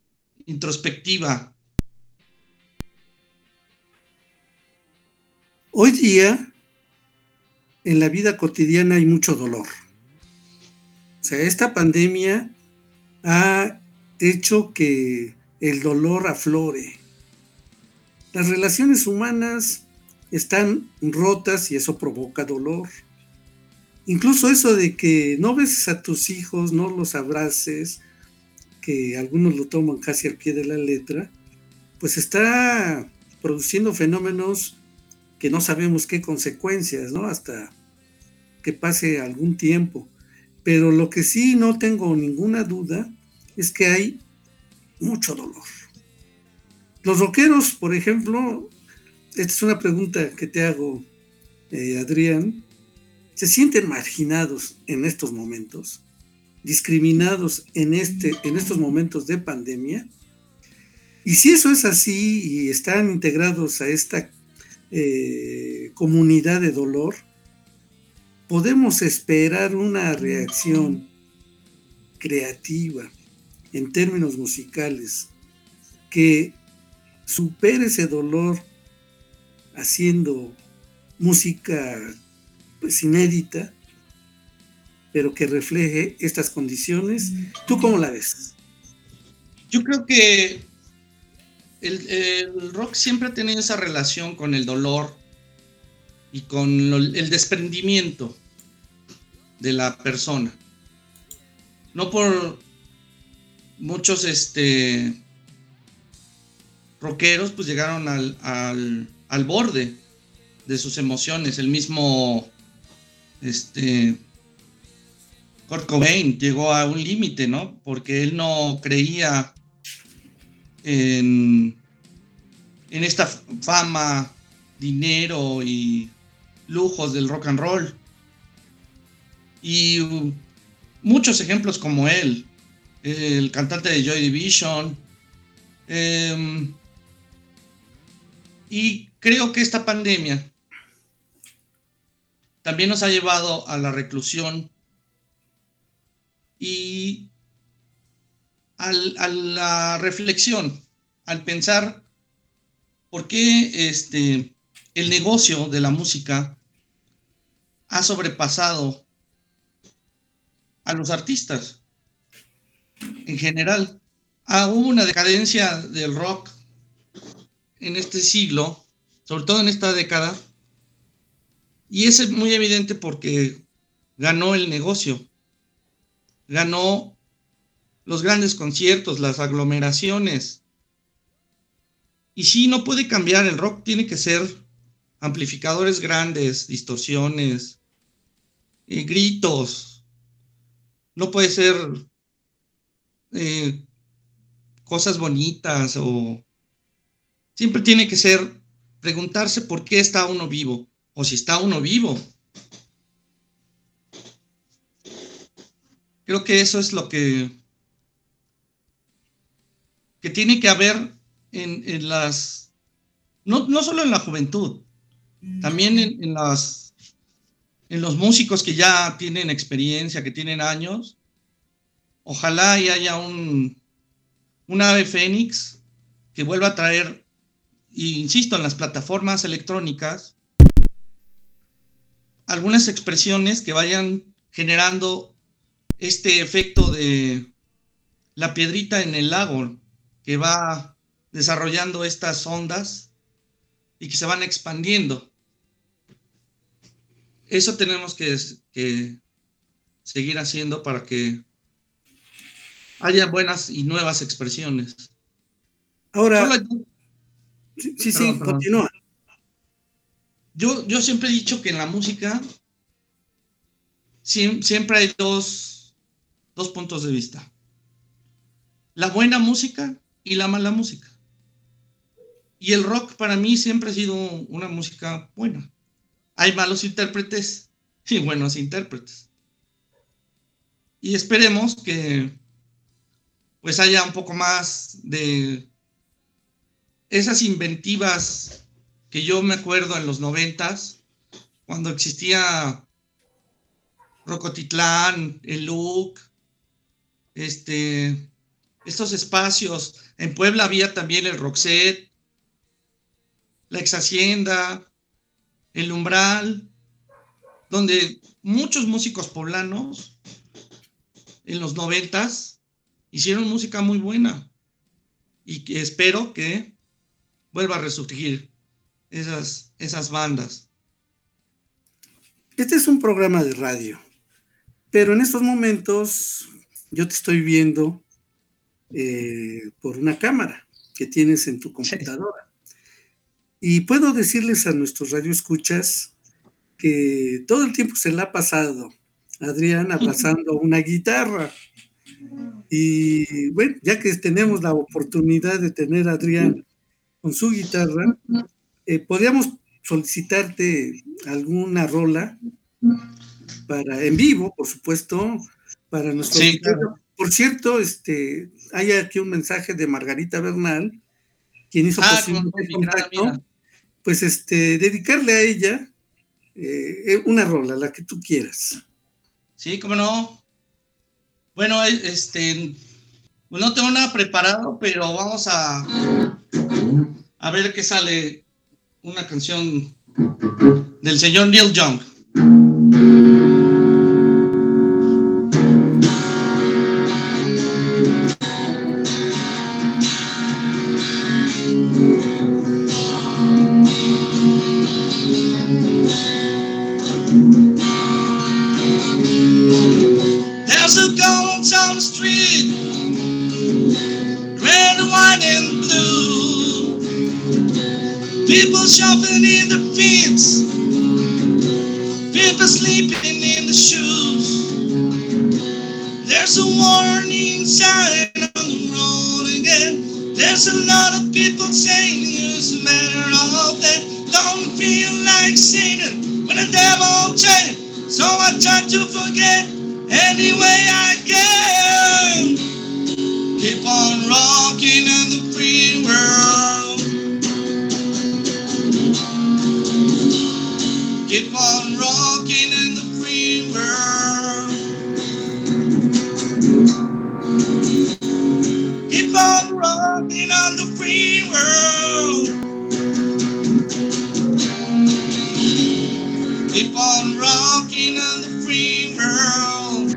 introspectiva. Hoy día, en la vida cotidiana hay mucho dolor. O sea, esta pandemia ha hecho que el dolor aflore. Las relaciones humanas están rotas y eso provoca dolor. Incluso eso de que no beses a tus hijos, no los abraces, que algunos lo toman casi al pie de la letra, pues está produciendo fenómenos que no sabemos qué consecuencias, ¿no? Hasta que pase algún tiempo. Pero lo que sí no tengo ninguna duda es que hay mucho dolor. Los rockeros, por ejemplo, esta es una pregunta que te hago, eh, Adrián, ¿se sienten marginados en estos momentos? ¿Discriminados en, este, en estos momentos de pandemia? Y si eso es así y están integrados a esta eh, comunidad de dolor, podemos esperar una reacción creativa en términos musicales que supere ese dolor haciendo música pues inédita, pero que refleje estas condiciones. ¿Tú cómo la ves? Yo creo que el, el rock siempre ha tenido esa relación con el dolor y con lo, el desprendimiento de la persona. No por muchos este, rockeros pues llegaron al, al, al borde de sus emociones. El mismo este, Kurt Cobain llegó a un límite, ¿no? Porque él no creía en, en esta fama, dinero y lujos del rock and roll. Y uh, muchos ejemplos como él, el cantante de Joy Division. Eh, y creo que esta pandemia también nos ha llevado a la reclusión y al, a la reflexión, al pensar por qué este, el negocio de la música ha sobrepasado a los artistas en general. Ah, hubo una decadencia del rock en este siglo, sobre todo en esta década, y es muy evidente porque ganó el negocio, ganó los grandes conciertos, las aglomeraciones. Y sí, no puede cambiar, el rock tiene que ser amplificadores grandes, distorsiones, eh, gritos, no puede ser eh, cosas bonitas, o siempre tiene que ser preguntarse por qué está uno vivo, o si está uno vivo. Creo que eso es lo que, que tiene que haber en, en las, no, no solo en la juventud, también en, en, las, en los músicos que ya tienen experiencia, que tienen años. Ojalá y haya un, un ave fénix que vuelva a traer, y insisto, en las plataformas electrónicas, algunas expresiones que vayan generando este efecto de la piedrita en el lago, que va desarrollando estas ondas y que se van expandiendo. Eso tenemos que, que seguir haciendo para que haya buenas y nuevas expresiones. Ahora, Solo... sí, sí, perdón, sí perdón. Continúa. Yo, yo siempre he dicho que en la música siempre, siempre hay dos, dos puntos de vista. La buena música y la mala música. Y el rock para mí siempre ha sido una música buena. Hay malos intérpretes y buenos intérpretes. Y esperemos que pues haya un poco más de esas inventivas que yo me acuerdo en los noventas, cuando existía Rocotitlán, el Look, este, estos espacios. En Puebla había también el Roxette, la Ex Hacienda, El Umbral, donde muchos músicos poblanos en los noventas hicieron música muy buena y que espero que vuelva a resurgir esas, esas bandas. Este es un programa de radio, pero en estos momentos yo te estoy viendo eh, por una cámara que tienes en tu computadora. Sí. Y puedo decirles a nuestros radioescuchas que todo el tiempo se la ha pasado Adrián abrazando una guitarra. Y bueno, ya que tenemos la oportunidad de tener a Adrián con su guitarra, eh, podríamos solicitarte alguna rola para en vivo, por supuesto, para nuestro sí, claro. Por cierto, este, hay aquí un mensaje de Margarita Bernal, quien hizo ah, posible el contacto, pues este, dedicarle a ella eh, una rola, la que tú quieras. Sí, cómo no. Bueno, este, no tengo nada preparado, pero vamos a a ver qué sale una canción del señor Neil Young. There's a ghost on the street, red, white, and blue. People shopping in the fields, people sleeping in the shoes. There's a warning sign on the road again. There's a lot of people saying it's a matter of that. Don't feel like Satan when the devil takes. So I try to forget any way I can. Keep on rocking in the free world. Keep on rocking in the free world. Keep on rocking on the free world. Keep on rocking on the free world.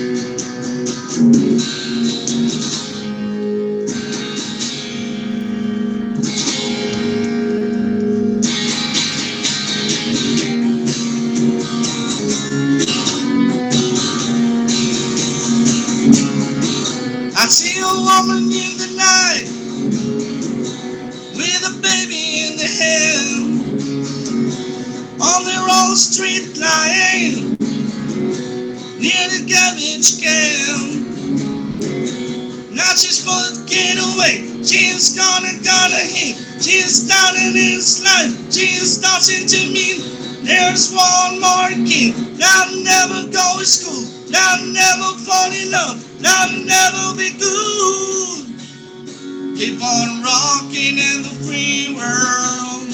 I see a woman in the night with a baby in the hand on the old street lying near the garbage can. Now she's gonna get away. She's gonna gonna hit. She's starting this life. She's starting to mean there's one more kid. I'll never go to school. I'll never fall in love. I'll never be good. Keep on rocking in the free world.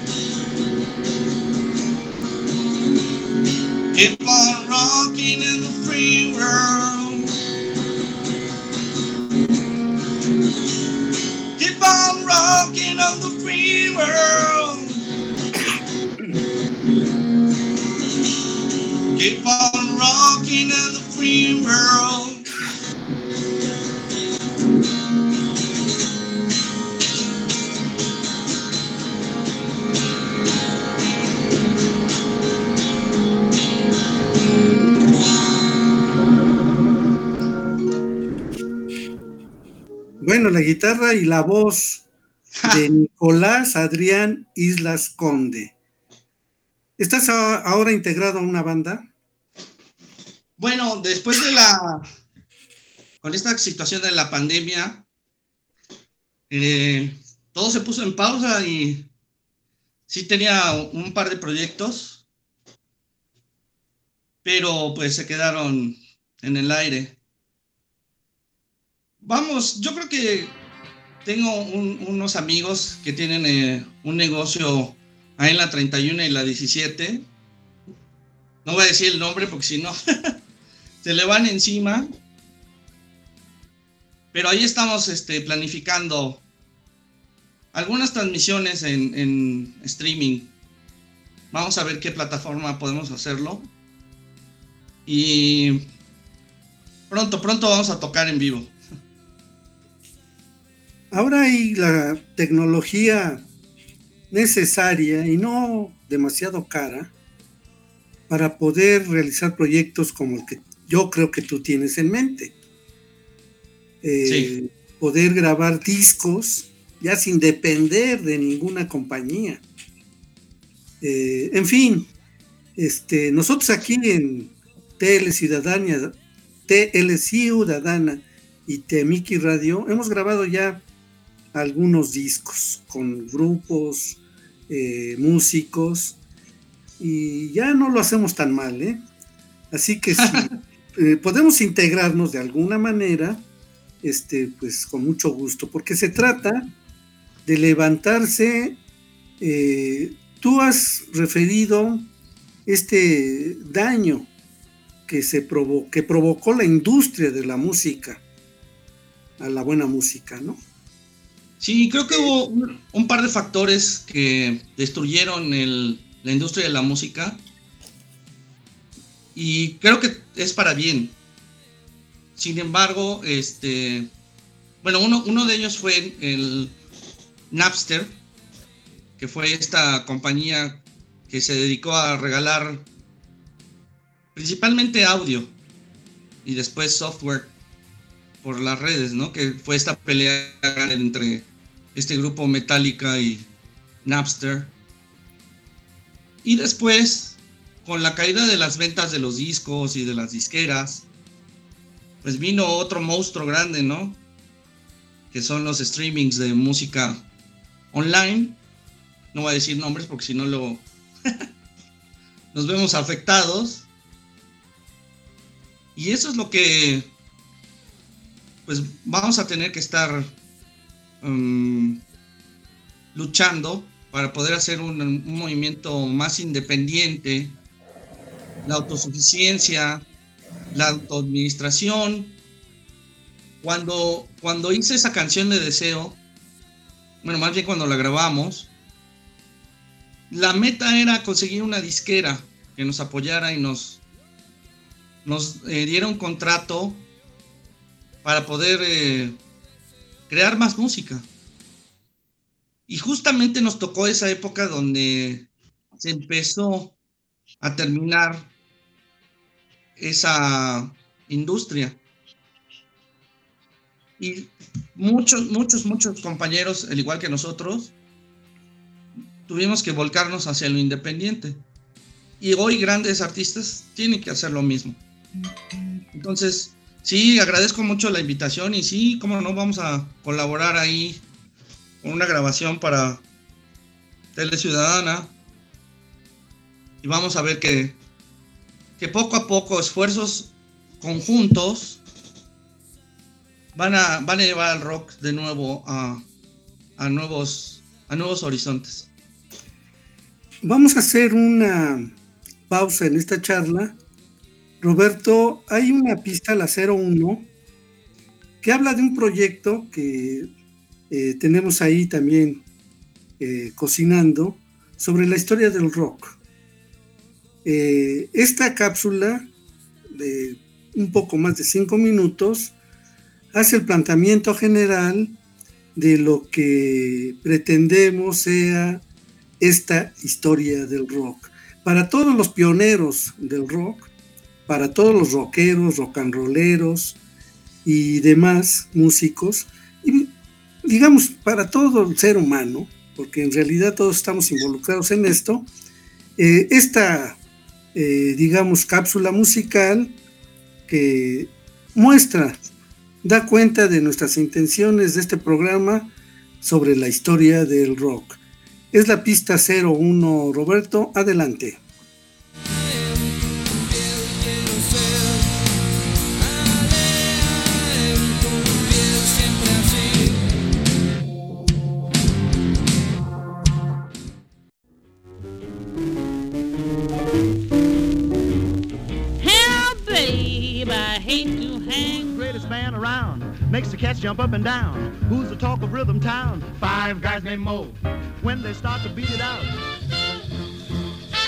Keep on rocking in the free world. Keep on rocking on the free world. Keep on rocking in the free world. Bueno, la guitarra y la voz de Nicolás Adrián Islas Conde. ¿Estás a, ahora integrado a una banda? Bueno, después de la... con esta situación de la pandemia, eh, todo se puso en pausa y sí tenía un par de proyectos, pero pues se quedaron en el aire. Vamos, yo creo que tengo un, unos amigos que tienen eh, un negocio ahí en la treinta y uno y la diecisiete. No voy a decir el nombre porque si no se le van encima. Pero ahí estamos este, planificando algunas transmisiones en, en streaming Vamos a ver qué plataforma podemos hacerlo. Y pronto, pronto vamos a tocar en vivo. Ahora hay la tecnología necesaria y no demasiado cara para poder realizar proyectos como el que yo creo que tú tienes en mente. Eh, sí. Poder grabar discos ya sin depender de ninguna compañía. Eh, en fin, este, nosotros aquí en T L Ciudadania, T L Ciudadana y Temiki Radio hemos grabado ya algunos discos con grupos, eh, músicos, y ya no lo hacemos tan mal, ¿eh? Así que si eh, podemos integrarnos de alguna manera, este, pues con mucho gusto, porque se trata de levantarse. Eh, tú has referido este daño que se provo- que provocó la industria de la música a la buena música, ¿no? Sí, creo que hubo un, un par de factores que destruyeron el, la industria de la música, y creo que es para bien. Sin embargo, este, bueno, uno, uno de ellos fue el Napster, que fue esta compañía que se dedicó a regalar principalmente audio y después software por las redes, ¿no? Que fue esta pelea entre este grupo Metallica y Napster. Y después, con la caída de las ventas de los discos y de las disqueras, pues vino otro monstruo grande, ¿no? Que son los streamings de música online. No voy a decir nombres porque si no luego nos vemos afectados. Y eso es lo que pues vamos a tener que estar um, luchando para poder hacer un, un movimiento más independiente, la autosuficiencia, la autoadministración. Cuando, cuando hice esa canción de Deseo, bueno, más bien cuando la grabamos, la meta era conseguir una disquera que nos apoyara y nos, nos eh, diera un contrato para poder eh, crear más música. Y justamente nos tocó esa época donde se empezó a terminar esa industria. Y muchos, muchos, muchos compañeros, al igual que nosotros, tuvimos que volcarnos hacia lo independiente. Y hoy grandes artistas tienen que hacer lo mismo. Entonces, sí, agradezco mucho la invitación y sí, cómo no, vamos a colaborar ahí con una grabación para Tele Ciudadana. Y vamos a ver que, que poco a poco, esfuerzos conjuntos van a, van a llevar al rock de nuevo a, a, nuevos, a nuevos horizontes. Vamos a hacer una pausa en esta charla. Roberto, hay una pista, la cero uno, que habla de un proyecto que eh, tenemos ahí también eh, cocinando sobre la historia del rock. Eh, esta cápsula de un poco más de cinco minutos hace el planteamiento general de lo que pretendemos sea esta historia del rock. Para todos los pioneros del rock, para todos los rockeros, rock and rolleros y demás músicos, y digamos para todo el ser humano, porque en realidad todos estamos involucrados en esto, eh, esta, eh, digamos, cápsula musical que muestra, da cuenta de nuestras intenciones de este programa sobre la historia del rock. Es la pista cero uno, Roberto, adelante. Makes the cats jump up and down. Who's the talk of Rhythm Town? Five guys named Mo. When they start to beat it out,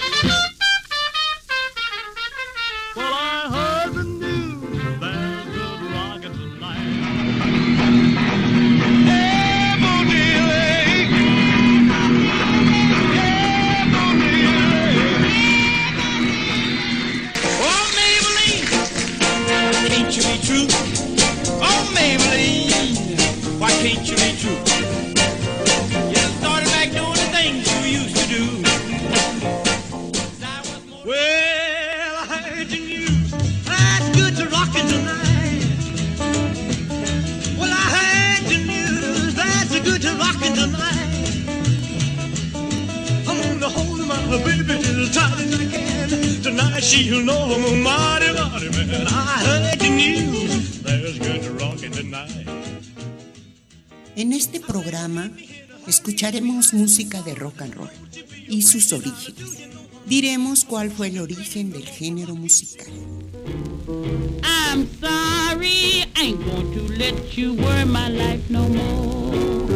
rocking tonight. I'm gonna hold my baby as tight as I can. Tonight she'll know I'm a mighty, mighty man. I heard the news, there's good rocking tonight. En este programa escucharemos música de rock and roll y sus orígenes. Diremos cuál fue el origen del género musical. I'm sorry, I ain't going to let you worry my life no more.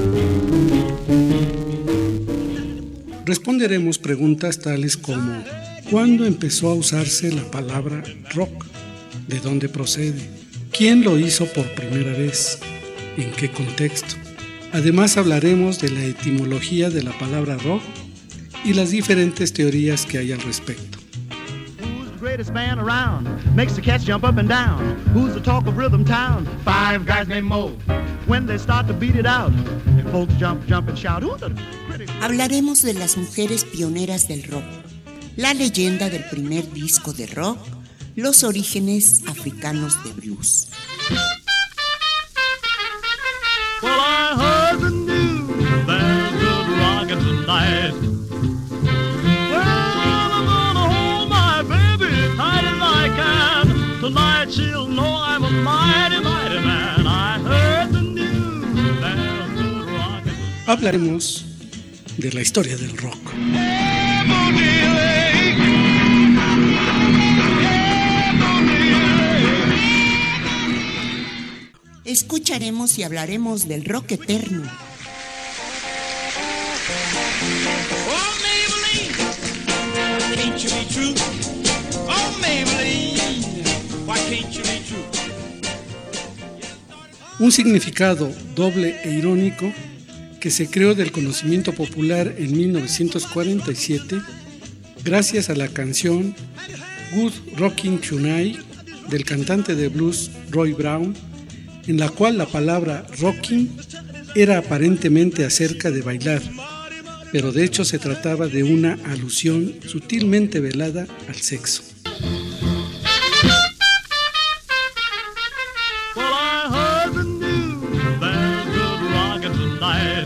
Responderemos preguntas tales como: ¿cuándo empezó a usarse la palabra rock? ¿De dónde procede? ¿Quién lo hizo por primera vez? ¿En qué contexto? Además hablaremos de la etimología de la palabra rock y las diferentes teorías que hay al respecto. Who's the greatest man around? Makes the cats jump up and down. Who's the talk of Rhythm Town? Five guys named Mo. When they start to beat it out, and folks jump, jump and shout. Who's the critic? Hablaremos de las mujeres pioneras del rock, la leyenda del primer disco de rock, los orígenes africanos de blues. Well, I heard the news, there's good rockin' tonight. Well, I'm gonna hold my baby tight as I can. Tonight she'll know I'm a mighty, mighty man. I heard the news, there's good rockin'. Hablaremos de la historia del rock. Escucharemos y hablaremos del rock eterno. Oh, Maybelline, can't you be true? Oh, Maybelline, why can't you be true? Un significado doble e irónico que se creó del conocimiento popular en mil novecientos cuarenta y siete gracias a la canción Good Rockin' Tonight del cantante de blues Roy Brown, en la cual la palabra rocking era aparentemente acerca de bailar, pero de hecho se trataba de una alusión sutilmente velada al sexo. Well, I heard the news, there's good rockin' tonight.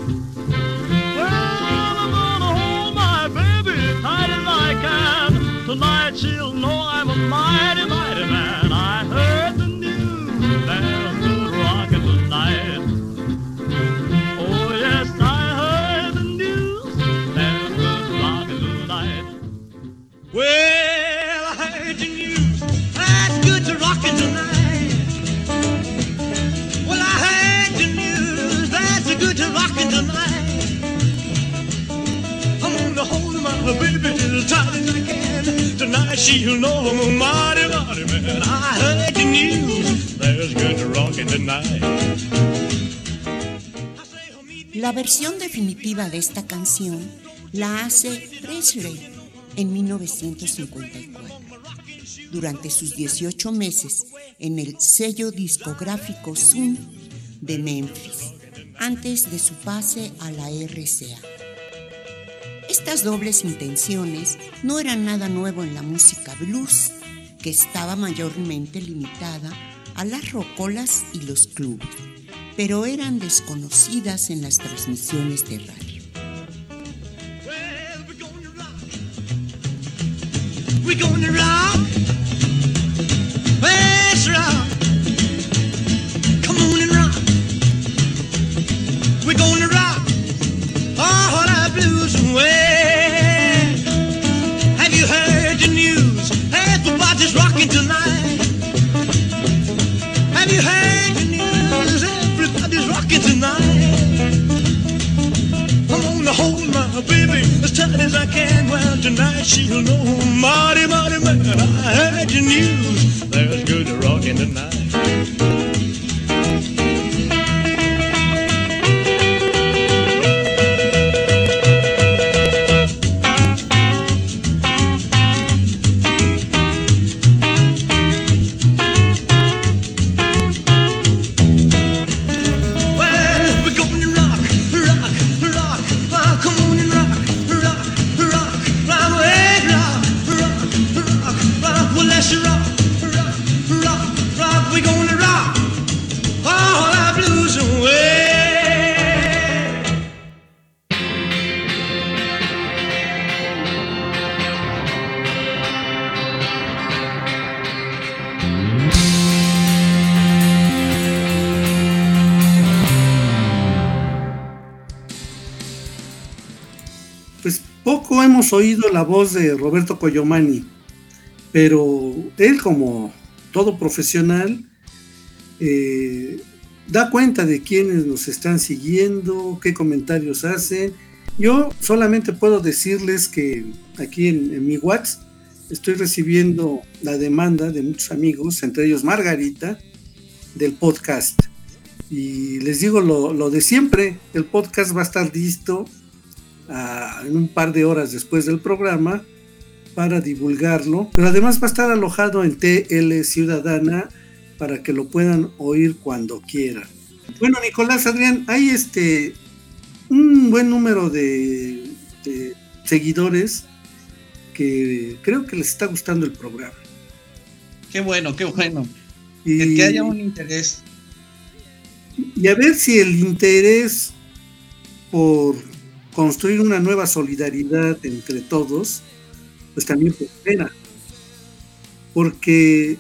Well, I'm gonna hold my baby tight as I can. Tonight she'll know I'm a mighty, mighty man. I heard the news, there's good rockin' tonight. Oh, yes, I heard the news, there's good rockin' tonight. Well, I heard the news, that's good to rockin' tonight. Well, I heard the news, that's good to rockin' tonight. I'm gonna hold my baby as tight as I can. Tonight she'll know I'm a mighty, mighty man. I heard the news, there's good to rockin' tonight. La versión definitiva de esta canción la hace Presley en mil novecientos cincuenta y cuatro, durante sus dieciocho meses en el sello discográfico Sun de Memphis, antes de su pase a la R C A. Estas dobles intenciones no eran nada nuevo en la música blues, que estaba mayormente limitada a las rocolas y los clubes, pero eran desconocidas en las transmisiones de radio. We're gonna rock, let's rock, come on and rock. We're gonna rock all our blues away. Have you heard the news? Everybody's rocking tonight. Have you heard the news? Everybody's rocking tonight. I'm gonna hold my baby as tight as I can. Well, tonight she'll know mighty, mighty man. I heard the news, there's good rockin' tonight. Rock, rock, rock, we're gonna rock. poco hemos oído la voz de Roberto Coyomani, pero él, como todo profesional, eh, da cuenta de quiénes nos están siguiendo, qué comentarios hacen. Yo solamente puedo decirles que aquí en, en mi WhatsApp estoy recibiendo la demanda de muchos amigos, entre ellos Margarita, del podcast. Y les digo lo, lo de siempre, el podcast va a estar listo uh, en un par de horas después del programa para divulgarlo, pero además va a estar alojado en T L Ciudadana para que lo puedan oír cuando quieran. Bueno, Nicolás, Adrián, hay este un buen número de, de seguidores que creo que les está gustando el programa. Qué bueno, qué bueno. Y, el que haya un interés. Y a ver si el interés por construir una nueva solidaridad entre todos, pues también prospera. Porque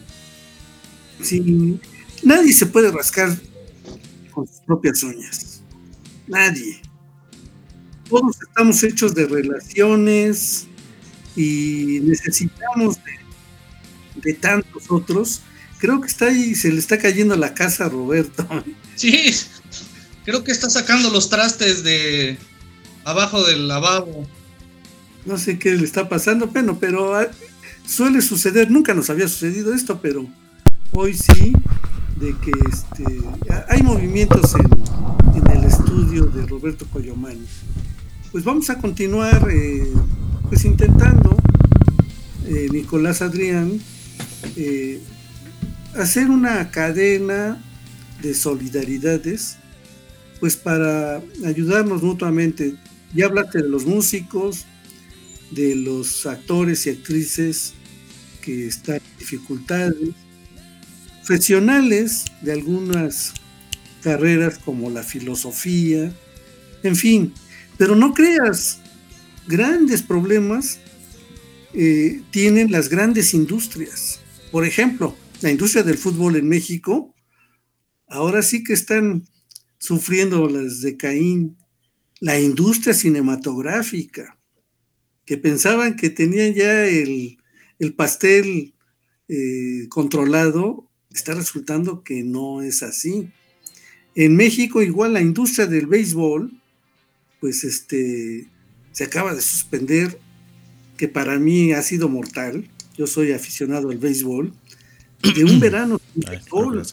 si nadie se puede rascar con sus propias uñas. Nadie. Todos estamos hechos de relaciones y necesitamos de, de tantos otros. Creo que está ahí, se le está cayendo la casa a Roberto. Sí, creo que está sacando los trastes de abajo del lavabo. No sé qué le está pasando, bueno, pero suele suceder, nunca nos había sucedido esto, pero hoy sí, de que este, hay movimientos en, en el estudio de Roberto Coyomani. Pues vamos a continuar eh, pues intentando, eh, Nicolás, Adrián, eh, hacer una cadena de solidaridades, pues para ayudarnos mutuamente. Ya hablaste de los músicos, de los actores y actrices que están en dificultades, profesionales de algunas carreras como la filosofía, en fin, pero no creas, grandes problemas eh, tienen las grandes industrias. Por ejemplo, la industria del fútbol en México, ahora sí que están sufriendo las de Caín. La industria cinematográfica, que pensaban que tenían ya el, el pastel eh, controlado, está resultando que no es así. En México igual la industria del béisbol, pues este, se acaba de suspender, que para mí ha sido mortal. Yo soy aficionado al béisbol, de un verano sin béisbol.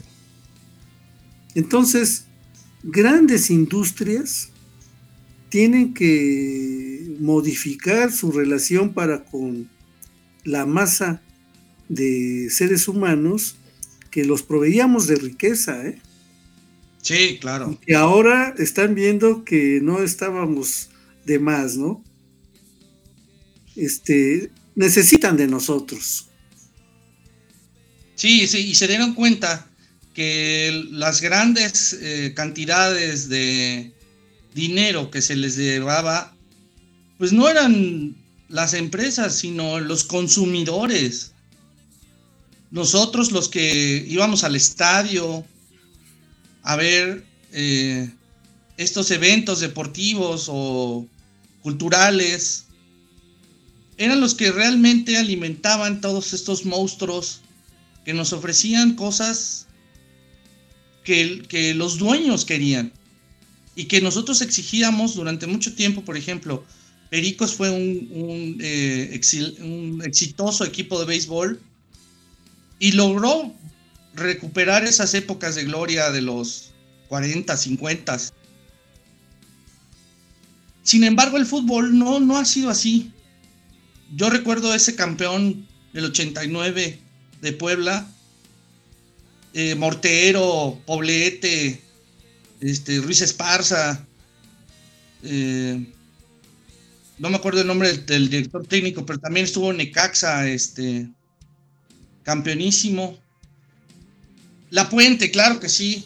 Entonces, grandes industrias tienen que modificar su relación para con la masa de seres humanos que los proveíamos de riqueza, ¿eh? Sí, claro. Y que ahora están viendo que no estábamos de más, ¿no? Este, necesitan de nosotros. Sí, sí, y se dieron cuenta que las grandes eh, cantidades de dinero que se les llevaba, pues no eran las empresas, sino los consumidores. Nosotros los que íbamos al estadio a ver eh, estos eventos deportivos o culturales, eran los que realmente alimentaban todos estos monstruos que nos ofrecían cosas que, que los dueños querían y que nosotros exigíamos durante mucho tiempo. Por ejemplo, Pericos fue un, un, eh, exil, un exitoso equipo de béisbol y logró recuperar esas épocas de gloria de los cuarenta, cincuenta. Sin embargo, el fútbol no, no ha sido así. Yo recuerdo ese campeón del ochenta y nueve de Puebla, eh, Mortero, Poblete, este, Ruiz Esparza, eh, no me acuerdo el nombre del, del director técnico, pero también estuvo Necaxa, este, campeonísimo. La Puente, claro que sí.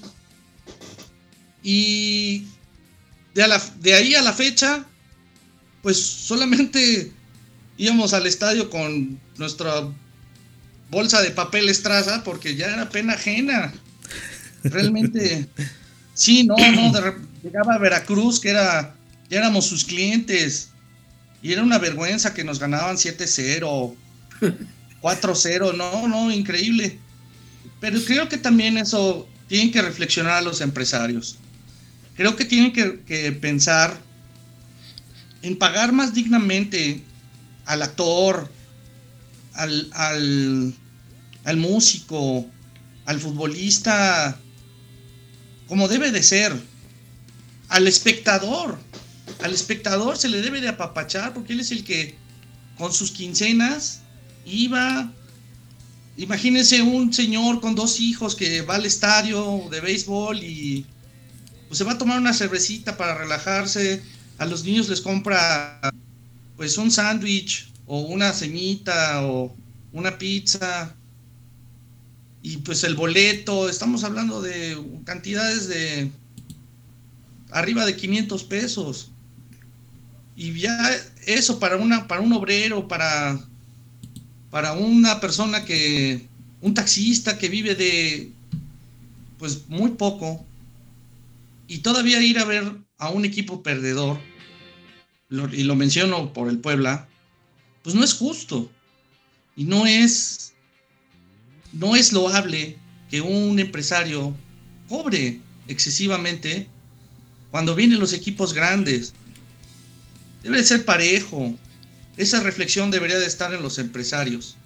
Y de, a la, de ahí a la fecha, pues solamente íbamos al estadio con nuestra bolsa de papel Estraza, porque ya era pena ajena. Realmente, sí, no, no, de, llegaba a Veracruz, que era, ya éramos sus clientes, y era una vergüenza que nos ganaban siete cero, cuatro cero, no, no, increíble. Pero creo que también eso tienen que reflexionar a los empresarios. Creo que tienen que, que pensar en pagar más dignamente al actor, al, al, al músico, al futbolista, como debe de ser, al espectador. Al espectador se le debe de apapachar porque él es el que con sus quincenas iba. Imagínense un señor con dos hijos que va al estadio de béisbol y pues se va a tomar una cervecita para relajarse. A los niños les compra pues un sándwich o una ceñita o una pizza y pues el boleto, estamos hablando de cantidades de arriba de quinientos pesos, y ya eso para una para un obrero, para para una persona que un taxista que vive de pues muy poco, y todavía ir a ver a un equipo perdedor, lo, y lo menciono por el Puebla, pues no es justo y no es no es loable que un empresario cobre excesivamente cuando vienen los equipos grandes. Debe de ser parejo. Esa reflexión debería de estar en los empresarios.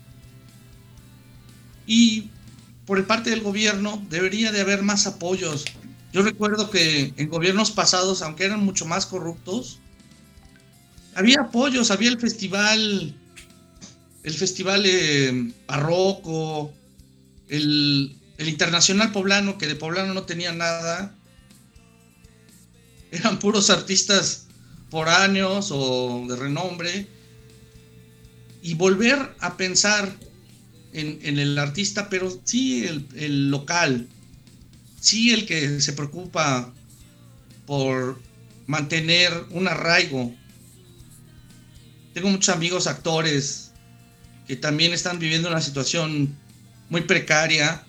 Y por parte del gobierno debería de haber más apoyos. Yo recuerdo que en gobiernos pasados, aunque eran mucho más corruptos, había apoyos, había el festival, el festival eh, barroco, el, el internacional poblano, que de poblano no tenía nada. Eran puros artistas foráneos o de renombre. Y volver a pensar en, en el artista, pero sí el, el local, sí el que se preocupa por mantener un arraigo. Tengo muchos amigos actores que también están viviendo una situación muy precaria,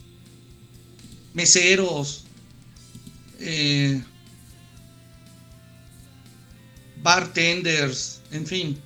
meseros, eh, bartenders, en fin.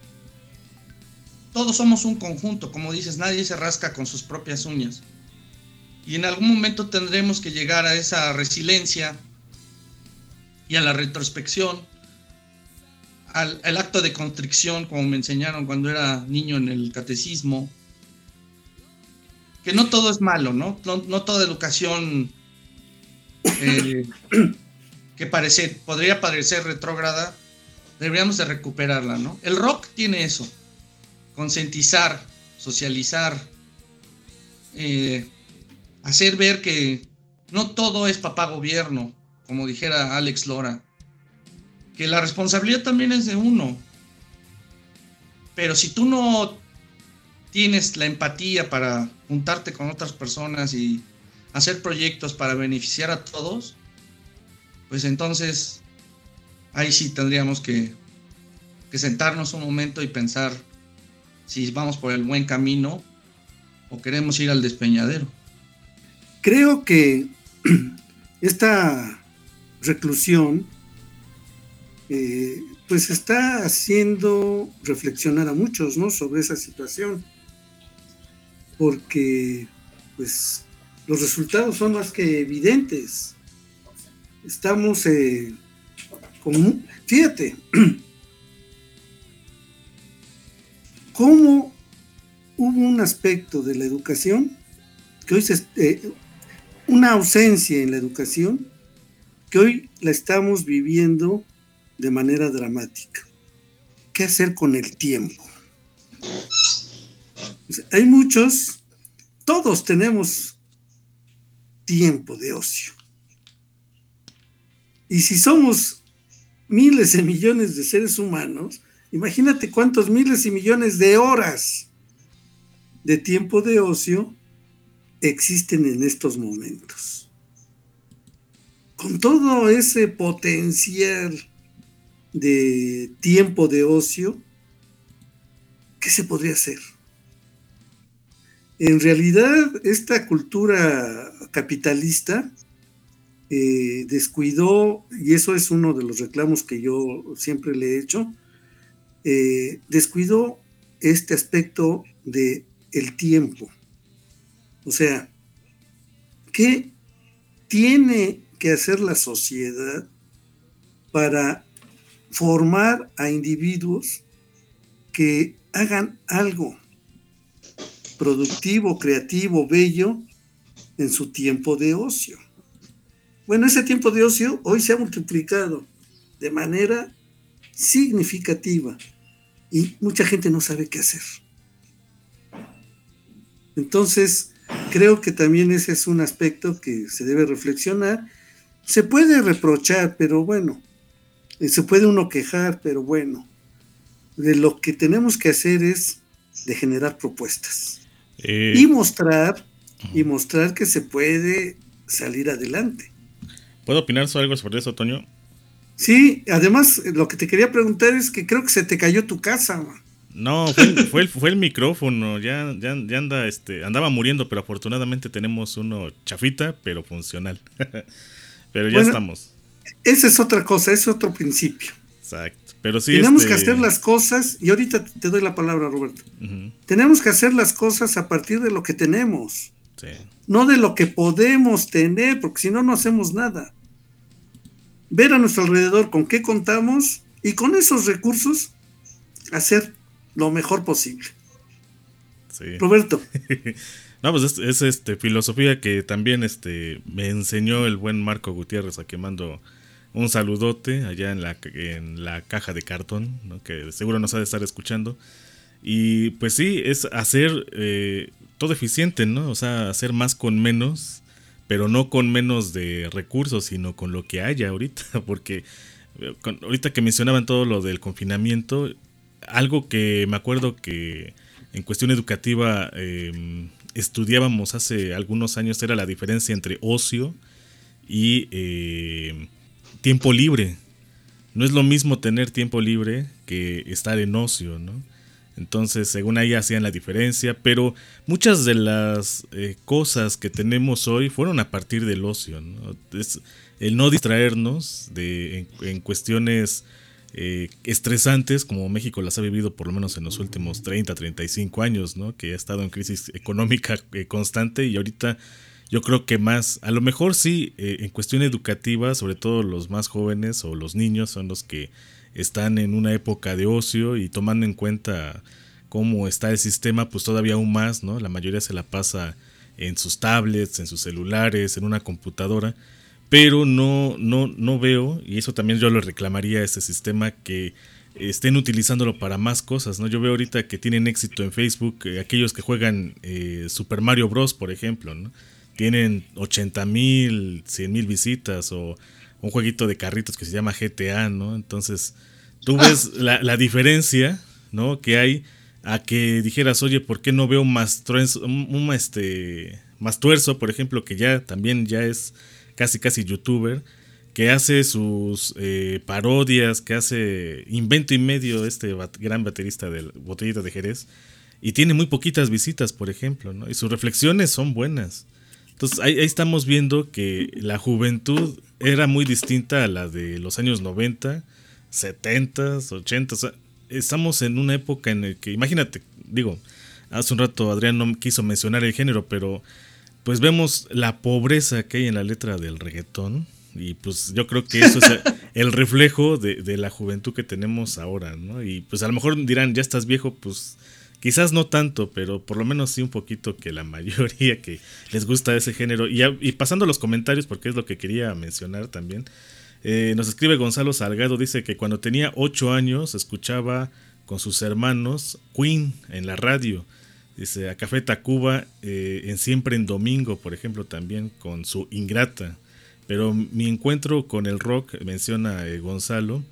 Todos somos un conjunto, como dices, nadie se rasca con sus propias uñas. Y en algún momento tendremos que llegar a esa resiliencia y a la retrospección, al, al acto de contrición, como me enseñaron cuando era niño en el catecismo. Que no todo es malo, ¿no? No, no toda educación eh, que parece, podría parecer retrógrada, deberíamos de recuperarla, ¿no? El rock tiene eso. Concientizar, socializar, eh, hacer ver que no todo es papá gobierno, como dijera Alex Lora, que la responsabilidad también es de uno, pero si tú no tienes la empatía para juntarte con otras personas y hacer proyectos para beneficiar a todos, pues entonces ahí sí tendríamos que, que sentarnos un momento y pensar si vamos por el buen camino o queremos ir al despeñadero. Creo que esta reclusión eh, pues está haciendo reflexionar a muchos, ¿no?, sobre esa situación, porque pues los resultados son más que evidentes. Estamos eh, con, fíjate cómo hubo un aspecto de la educación que hoy se, eh, una ausencia en la educación que hoy la estamos viviendo de manera dramática. ¿Qué hacer con el tiempo? Pues hay muchos, todos tenemos tiempo de ocio. Y si somos miles de millones de seres humanos, imagínate cuántos miles y millones de horas de tiempo de ocio existen en estos momentos. Con todo ese potencial de tiempo de ocio, ¿qué se podría hacer? En realidad, esta cultura capitalista eh, descuidó, y eso es uno de los reclamos que yo siempre le he hecho, eh, descuidó este aspecto de el tiempo. O sea, ¿qué tiene que hacer la sociedad para formar a individuos que hagan algo productivo, creativo, bello en su tiempo de ocio? Bueno, ese tiempo de ocio hoy se ha multiplicado de manera significativa y mucha gente no sabe qué hacer. Entonces, creo que también ese es un aspecto que se debe reflexionar. Se puede reprochar, pero bueno, se puede uno quejar, pero bueno, de lo que tenemos que hacer es de generar propuestas eh, y mostrar y mostrar que se puede salir adelante. ¿Puedo opinar sobre algo sobre eso, Toño? Sí, además lo que te quería preguntar es que creo que se te cayó tu casa, man. No, fue el, fue el, fue el micrófono, ya, ya, ya anda, este, andaba muriendo, pero afortunadamente tenemos uno chafita, pero funcional. Pero ya bueno, estamos. Esa es otra cosa, es otro principio. Exacto. Pero sí, tenemos este... que hacer las cosas, y ahorita te doy la palabra, Roberto. Uh-huh. Tenemos que hacer las cosas a partir de lo que tenemos. Sí. No de lo que podemos tener, porque si no, no hacemos nada. Ver a nuestro alrededor con qué contamos y con esos recursos hacer lo mejor posible. Sí. Roberto. No, pues es, es este filosofía que también este me enseñó el buen Marco Gutiérrez, a que mando un saludote allá en la, en la caja de cartón, ¿no? Que seguro nos ha de estar escuchando. Y pues sí, es hacer eh, todo eficiente, ¿no? O sea, hacer más con menos, pero no con menos de recursos, sino con lo que haya ahorita, porque con, ahorita que mencionaban todo lo del confinamiento, algo que me acuerdo que en cuestión educativa eh, estudiábamos hace algunos años era la diferencia entre ocio y eh, tiempo libre. No es lo mismo tener tiempo libre que estar en ocio, ¿no? Entonces, según ahí hacían la diferencia, pero muchas de las eh, cosas que tenemos hoy fueron a partir del ocio, ¿no? Es el no distraernos de, en, en cuestiones eh, estresantes, como México las ha vivido por lo menos en los últimos treinta, treinta y cinco años, ¿no? Que ha estado en crisis económica eh, constante, y ahorita yo creo que más, a lo mejor sí, eh, en cuestión educativa, sobre todo los más jóvenes o los niños son los que están en una época de ocio, y tomando en cuenta cómo está el sistema, pues todavía aún más, ¿no? La mayoría se la pasa en sus tablets, en sus celulares, en una computadora, pero no, no, no veo, y eso también yo lo reclamaría a este sistema, que estén utilizándolo para más cosas, ¿no? Yo veo ahorita que tienen éxito en Facebook eh, aquellos que juegan eh, Super Mario Bros, por ejemplo, ¿no? Tienen ochenta mil, cien mil visitas, o un jueguito de carritos que se llama G T A, ¿no? Entonces, tú ves ah. la, la diferencia, ¿no? Que hay a que dijeras, oye, ¿por qué no veo más truenzo, un, un, este, más tuerzo, por ejemplo, que ya también ya es casi casi youtuber, que hace sus eh, parodias, que hace invento y medio, este bat, gran baterista de Botellita de Jerez, y tiene muy poquitas visitas, por ejemplo, ¿no? Y sus reflexiones son buenas. Entonces ahí, ahí estamos viendo que la juventud era muy distinta a la de los años noventa, setenta, ochenta. O sea, estamos en una época en la que, imagínate, digo, hace un rato Adrián no quiso mencionar el género, pero pues vemos la pobreza que hay en la letra del reggaetón, y pues yo creo que eso es el reflejo de, de la juventud que tenemos ahora, ¿no? Y pues a lo mejor dirán, ya estás viejo, pues quizás no tanto, pero por lo menos sí un poquito, que la mayoría que les gusta ese género. Y, y pasando a los comentarios, porque es lo que quería mencionar también, eh, nos escribe Gonzalo Salgado, dice que cuando tenía ocho años escuchaba con sus hermanos Queen en la radio. Dice, a Café Tacuba, eh, en Siempre en Domingo, por ejemplo, también con su Ingrata. Pero mi encuentro con el rock, menciona eh, Gonzalo,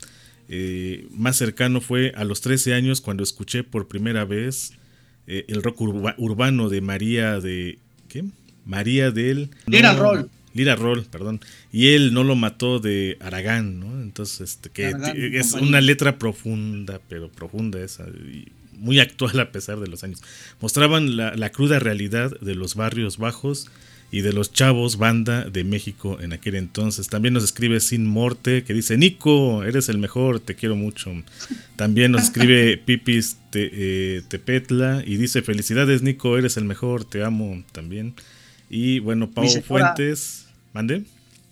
eh, más cercano fue a los trece años, cuando escuché por primera vez eh, el rock urba, urbano de María de... ¿Qué? María del... No, Lira Roll. Lira Roll, perdón. Y él no lo mató de Aragán, ¿no? Entonces, este, que Aragán, t- es compañía. Una letra profunda, pero profunda esa, y muy actual a pesar de los años. Mostraban la, la cruda realidad de los barrios bajos y de los Chavos, banda de México en aquel entonces. También nos escribe Sin Morte, que dice: Nico, eres el mejor, te quiero mucho. También nos escribe Pipis te, eh, Tepetla y dice: felicidades, Nico, eres el mejor, te amo también. Y bueno, Pau Fuentes, ¿mande?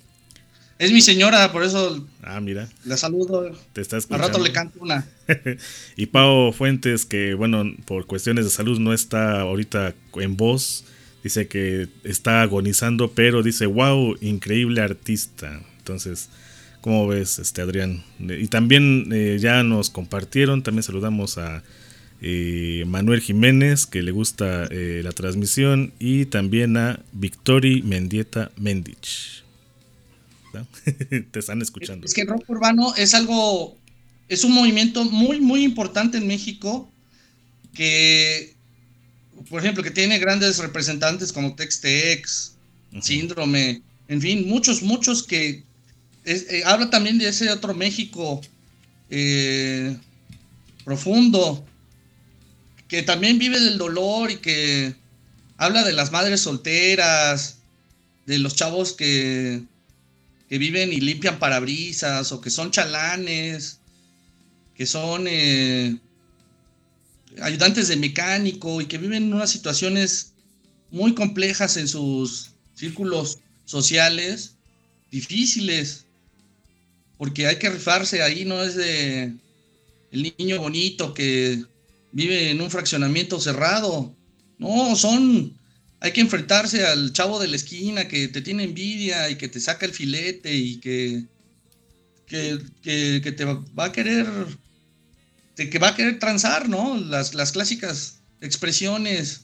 Es mi señora, por eso ah, mira. La saludo. Te está escuchando. Al rato le canto una. Y Pau Fuentes, que bueno, por cuestiones de salud no está ahorita en voz, dice que está agonizando, pero dice: wow, increíble artista. Entonces, ¿cómo ves, este Adrián? Y también eh, ya nos compartieron, también saludamos a eh, Manuel Jiménez, que le gusta eh, la transmisión, y también a Victori Mendieta Mendich. ¿No? Te están escuchando. Es que el rock urbano es algo, es un movimiento muy, muy importante en México, que, por ejemplo, que tiene grandes representantes como Tex-Tex, uh-huh. Síndrome, en fin, muchos, muchos que es, eh, habla también de ese otro México eh, profundo, que también vive del dolor y que habla de las madres solteras, de los chavos que que viven y limpian parabrisas, o que son chalanes, que son eh, ayudantes de mecánico y que viven en unas situaciones muy complejas en sus círculos sociales, difíciles, porque hay que rifarse ahí, no es de el niño bonito que vive en un fraccionamiento cerrado, no, son... Hay que enfrentarse al chavo de la esquina que te tiene envidia y que te saca el filete y que, que, que, que te va a querer, que va a querer transar, ¿no? Las, las clásicas expresiones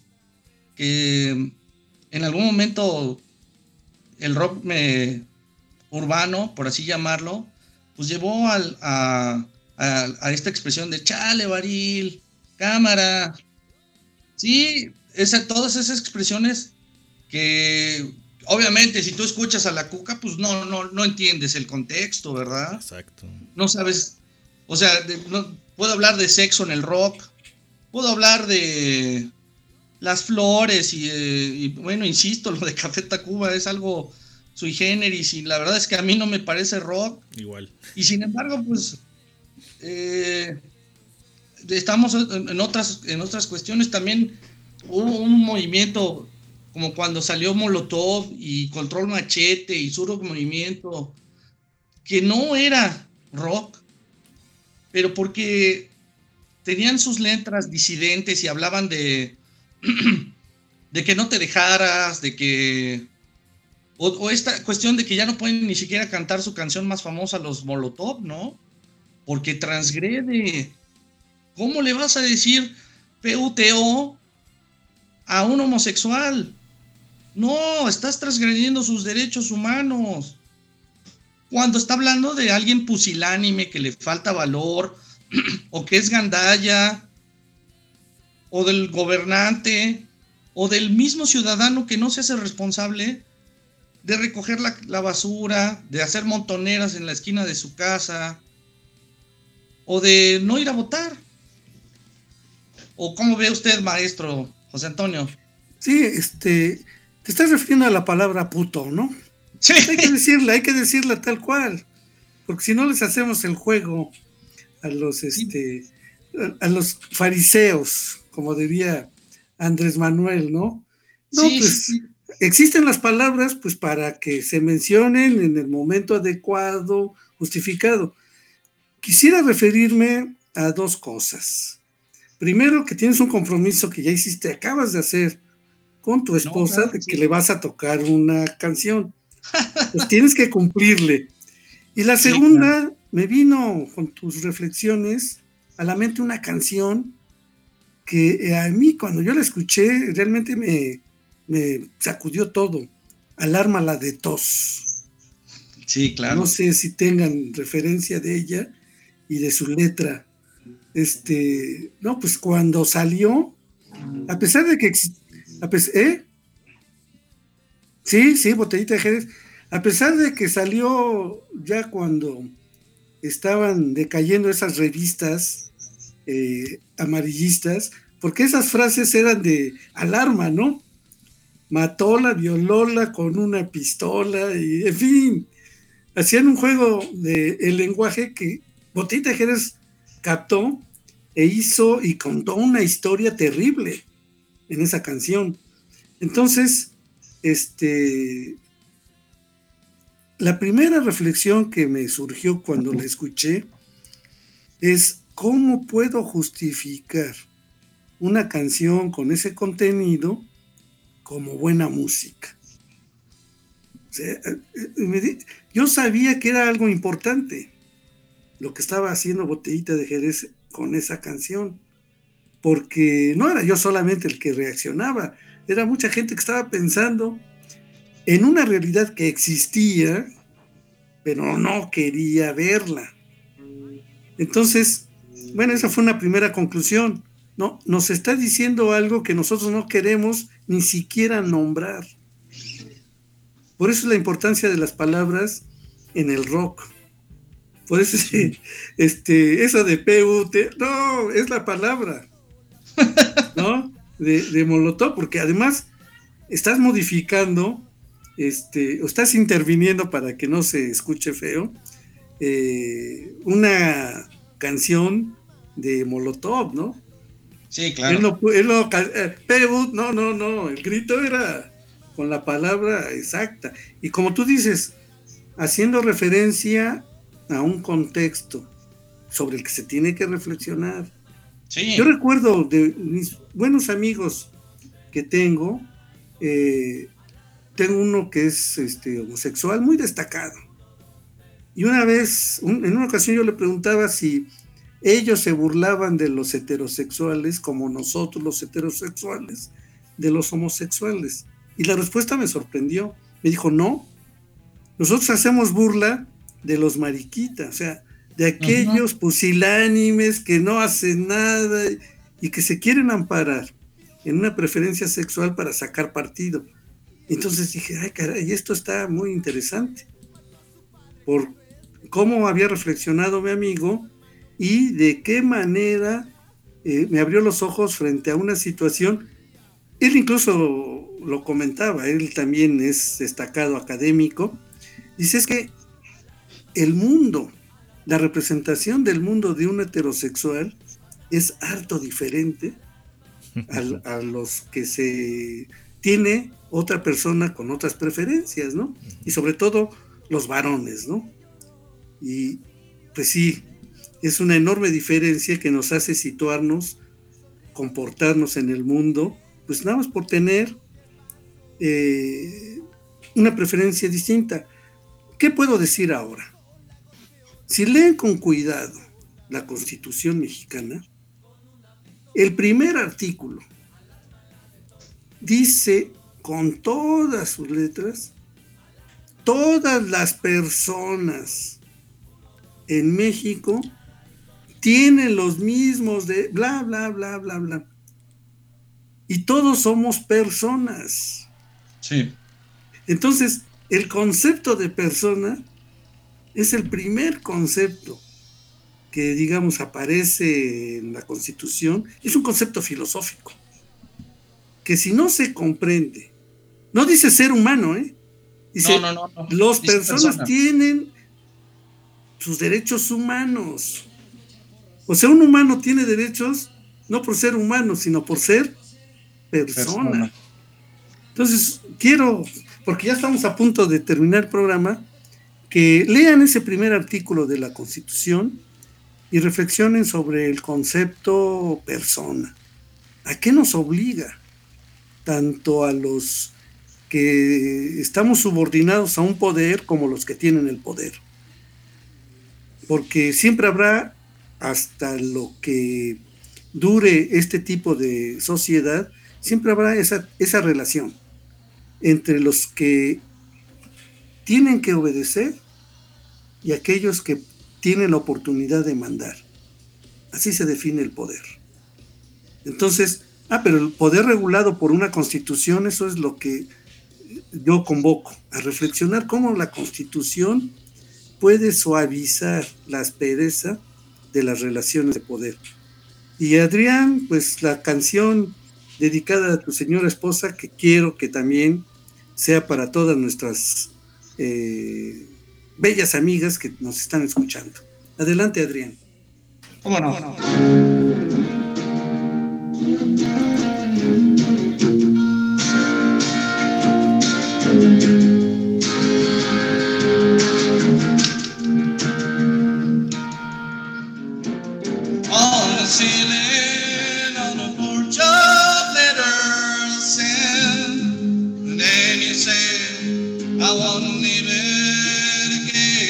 que en algún momento el rock me, urbano, por así llamarlo, pues llevó al, a, a, a esta expresión de chale, varil, cámara. Sí, esa, todas esas expresiones que obviamente si tú escuchas a la Cuca, pues no, no, no entiendes el contexto, ¿verdad? Exacto. No sabes, o sea, de, no, puedo hablar de sexo en el rock, puedo hablar de las flores y, eh, y bueno, insisto, lo de Café Tacuba es algo sui generis y la verdad es que a mí no me parece rock. Igual. Y sin embargo, pues eh, estamos en otras, en otras cuestiones. También hubo un movimiento como cuando salió Molotov y Control Machete y Surdo Movimiento, que no era rock, pero porque tenían sus letras disidentes y hablaban de, de que no te dejaras, de que... O, o esta cuestión de que ya no pueden ni siquiera cantar su canción más famosa, los Molotov, ¿no? Porque transgrede. ¿Cómo le vas a decir P U T O a un homosexual? No, estás transgrediendo sus derechos humanos. Cuando está hablando de alguien pusilánime que le falta valor, o que es gandalla, o del gobernante, o del mismo ciudadano que no se hace responsable de recoger la, la basura, de hacer montoneras en la esquina de su casa, o de no ir a votar. ¿O cómo ve usted, maestro José Antonio? Sí, este, te estás refiriendo a la palabra puto, ¿no? Sí. Hay que decirla, hay que decirla tal cual, porque si no les hacemos el juego a los, este, a, a los fariseos, como diría Andrés Manuel, ¿no? No, sí, pues... sí. Existen las palabras pues para que se mencionen en el momento adecuado, justificado. Quisiera referirme a dos cosas. Primero, que tienes un compromiso que ya hiciste, acabas de hacer con tu esposa, no, claro, de que sí. Le vas a tocar una canción. Pues tienes que cumplirle. Y la segunda, sí, claro. Me vino con tus reflexiones a la mente una canción que a mí cuando yo la escuché realmente me... me sacudió todo. Alarma la de tos. Sí, claro. No sé si tengan referencia de ella y de su letra. Este, no, pues cuando salió, a pesar de que a pesar, ¿eh? Sí, sí, Botellita de Jerez. A pesar de que salió ya cuando estaban decayendo esas revistas eh, amarillistas, porque esas frases eran de alarma, ¿no? matóla, violóla con una pistola, y en fin, hacían un juego de el lenguaje que Botellita de Jerez captó e hizo y contó una historia terrible en esa canción. Entonces, este, la primera reflexión que me surgió cuando la escuché es cómo puedo justificar una canción con ese contenido como buena música. O sea, yo sabía que era algo importante lo que estaba haciendo Botellita de Jerez con esa canción, porque no era yo solamente el que reaccionaba, era mucha gente que estaba pensando en una realidad que existía, pero no quería verla. Entonces, bueno, esa fue una primera conclusión. No, nos está diciendo algo que nosotros no queremos ni siquiera nombrar. Por eso es la importancia de las palabras en el rock. Por eso sí. este, eso de P U T, no, es la palabra, ¿no? De, de Molotov, porque además estás modificando, este, o estás interviniendo para que no se escuche feo, eh, una canción de Molotov, ¿no? Sí, claro. Él no, él no, eh, P U T, no, no, no, el grito era con la palabra exacta. Y como tú dices, haciendo referencia a un contexto sobre el que se tiene que reflexionar. Sí. Yo recuerdo de mis buenos amigos que tengo, eh, tengo uno que es este, homosexual muy destacado. Y una vez, un, en una ocasión yo le preguntaba si ellos se burlaban de los heterosexuales como nosotros los heterosexuales de los homosexuales. Y la respuesta me sorprendió. Me dijo, no, nosotros hacemos burla de los mariquitas, o sea, de aquellos uh-huh. pusilánimes que no hacen nada y que se quieren amparar en una preferencia sexual para sacar partido. Entonces dije, ay caray, esto está muy interesante, por cómo había reflexionado mi amigo y de qué manera eh, me abrió los ojos frente a una situación. Él incluso lo comentaba, él también es destacado académico, dice es que el mundo, la representación del mundo de un heterosexual es harto diferente a, a los que se tiene otra persona con otras preferencias, ¿no? Y sobre todo los varones, ¿no? Y pues sí, es una enorme diferencia que nos hace situarnos, comportarnos en el mundo, pues nada más por tener eh, una preferencia distinta. ¿Qué puedo decir ahora? Si leen con cuidado la Constitución mexicana, el primer artículo dice con todas sus letras, todas las personas en México tienen los mismos de bla, bla, bla, bla, bla. Y todos somos personas. Sí. Entonces, el concepto de persona es el primer concepto que, digamos, aparece en la Constitución. Es un concepto filosófico, que si no se comprende, no dice ser humano, ¿eh? Dice, no, no, no, no. Las dice personas persona. Tienen sus derechos humanos. O sea, un humano tiene derechos no por ser humano, sino por ser persona. persona. Entonces, quiero, porque ya estamos a punto de terminar el programa, que lean ese primer artículo de la Constitución y reflexionen sobre el concepto persona. ¿A qué nos obliga? Tanto a los que estamos subordinados a un poder como los que tienen el poder. Porque siempre habrá, hasta lo que dure este tipo de sociedad, siempre habrá esa, esa relación entre los que tienen que obedecer y aquellos que tienen la oportunidad de mandar. Así se define el poder. Entonces, ah, pero el poder regulado por una constitución, eso es lo que yo convoco, a reflexionar cómo la Constitución puede suavizar la aspereza de las relaciones de poder. Y Adrián, pues la canción dedicada a tu señora esposa, que quiero que también sea para todas nuestras eh, bellas amigas que nos están escuchando. Adelante, Adrián. ¿Cómo no? ¿Cómo no? On the ceiling, on the porch of letters sent, and then you say, I want to live it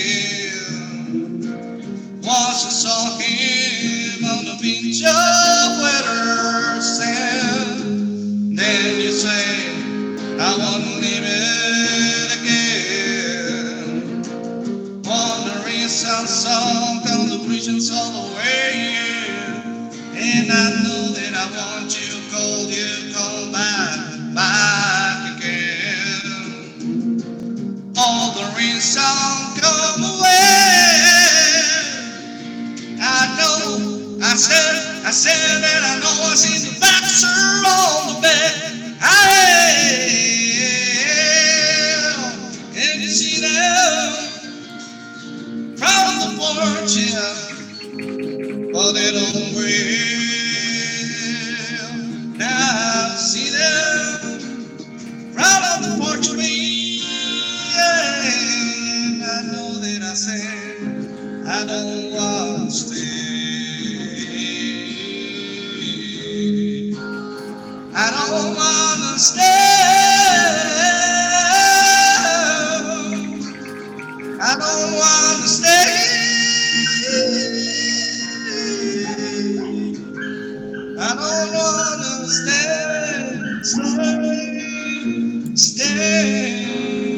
again. Once I saw him on the beach of letters sent, then you say, I want to live it again. Wandering south song down the regions all the way. And I know that I want you, call you, come back, back again. All the rain sound come away. I know, I said, I said that I know I seen the boxer on the bed. I can you see them from the porch, yeah. But they don't wait. Now I see them right on the porch of me, and I know that I said I don't want to stay. I don't want to stay. I don't want to stay. I don't wanna stay, stay, stay.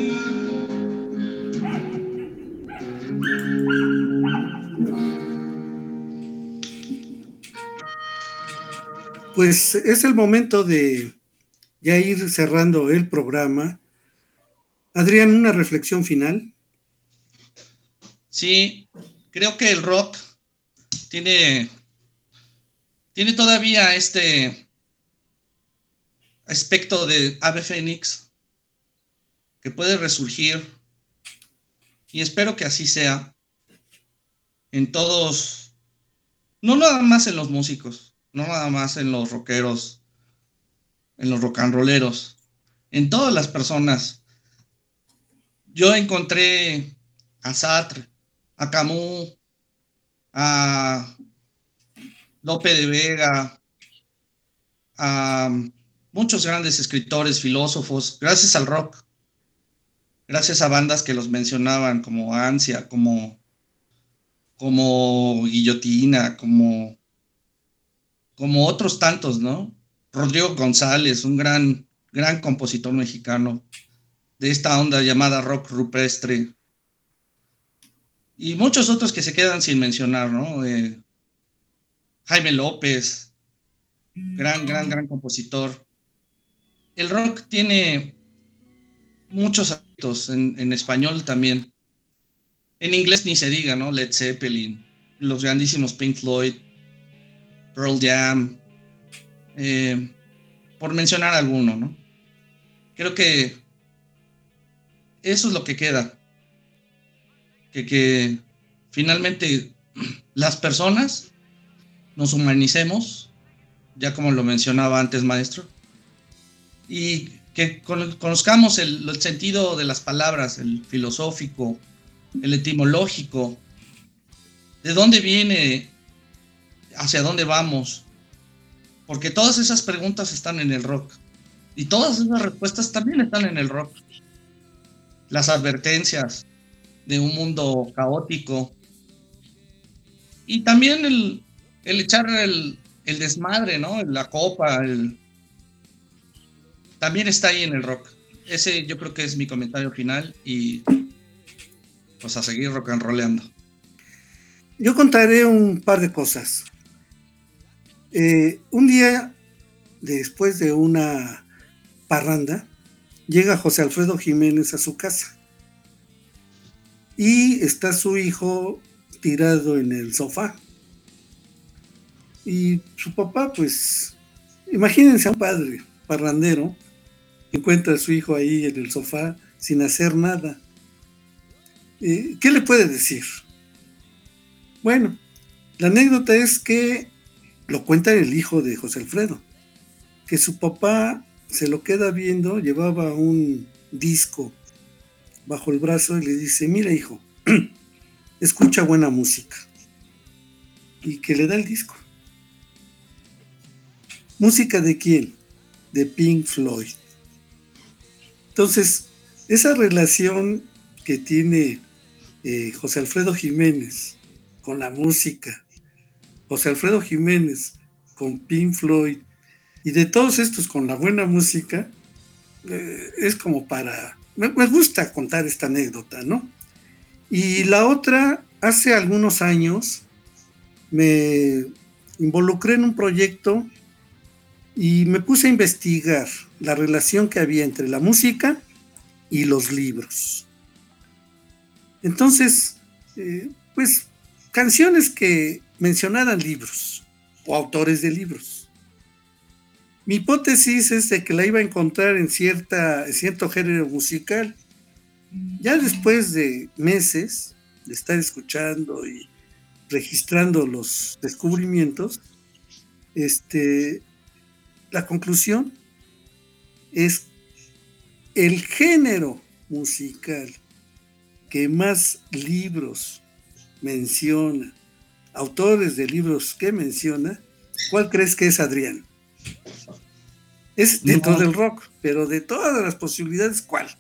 Pues es el momento de ya ir cerrando el programa. Adrián, una reflexión final. Sí, creo que el rock tiene Tiene todavía este aspecto de ave fénix que puede resurgir, y espero que así sea en todos, no nada más en los músicos, no nada más en los rockeros, en los rock and rolleros, en todas las personas. Yo encontré a Sartre, a Camus, a Lope de Vega, a muchos grandes escritores, filósofos, gracias al rock, gracias a bandas que los mencionaban, como Ansia, como, como Guillotina, como, como otros tantos, ¿no? Rodrigo González, un gran, gran compositor mexicano de esta onda llamada rock rupestre, y muchos otros que se quedan sin mencionar, ¿no? Eh, Jaime López, gran, gran, gran compositor. El rock tiene muchos aspectos, en, en español también. En inglés ni se diga, ¿no? Led Zeppelin, los grandísimos Pink Floyd, Pearl Jam, eh, por mencionar alguno, ¿no? Creo que eso es lo que queda. Que, que finalmente las personas nos humanicemos, ya como lo mencionaba antes, maestro, y que conozcamos el, el sentido de las palabras, el filosófico, el etimológico, de dónde viene, hacia dónde vamos, porque todas esas preguntas están en el rock, y todas esas respuestas también están en el rock. Las advertencias de un mundo caótico, y también el el echar el, el desmadre, ¿no? La copa, el... también está ahí en el rock. Ese yo creo que es mi comentario final, y pues a seguir rock and rollando. Yo contaré un par de cosas. Eh, un día, después de una parranda, llega José Alfredo Jiménez a su casa y está su hijo tirado en el sofá. Y su papá, pues, Imagínense a un padre parrandero que encuentra a su hijo ahí en el sofá sin hacer nada. Eh, ¿Qué le puede decir? Bueno, la anécdota es que lo cuenta el hijo de José Alfredo, que su papá se lo queda viendo, llevaba un disco bajo el brazo y le dice, mira hijo, escucha buena música. Y que le da el disco. ¿Música de quién? De Pink Floyd. Entonces, esa relación que tiene eh, José Alfredo Jiménez con la música, José Alfredo Jiménez con Pink Floyd, y de todos estos con la buena música, eh, es como para... Me, me gusta contar esta anécdota, ¿no? Y la otra, hace algunos años, me involucré en un proyecto y me puse a investigar la relación que había entre la música y los libros. Entonces, eh, pues, canciones que mencionaran libros o autores de libros. Mi hipótesis es de que la iba a encontrar en, cierta, en cierto género musical. Ya después de meses de estar escuchando y registrando los descubrimientos, este, la conclusión es el género musical que más libros menciona, autores de libros que menciona, ¿cuál crees que es, Adrián? Es dentro no. del rock, pero de todas las posibilidades, ¿cuál?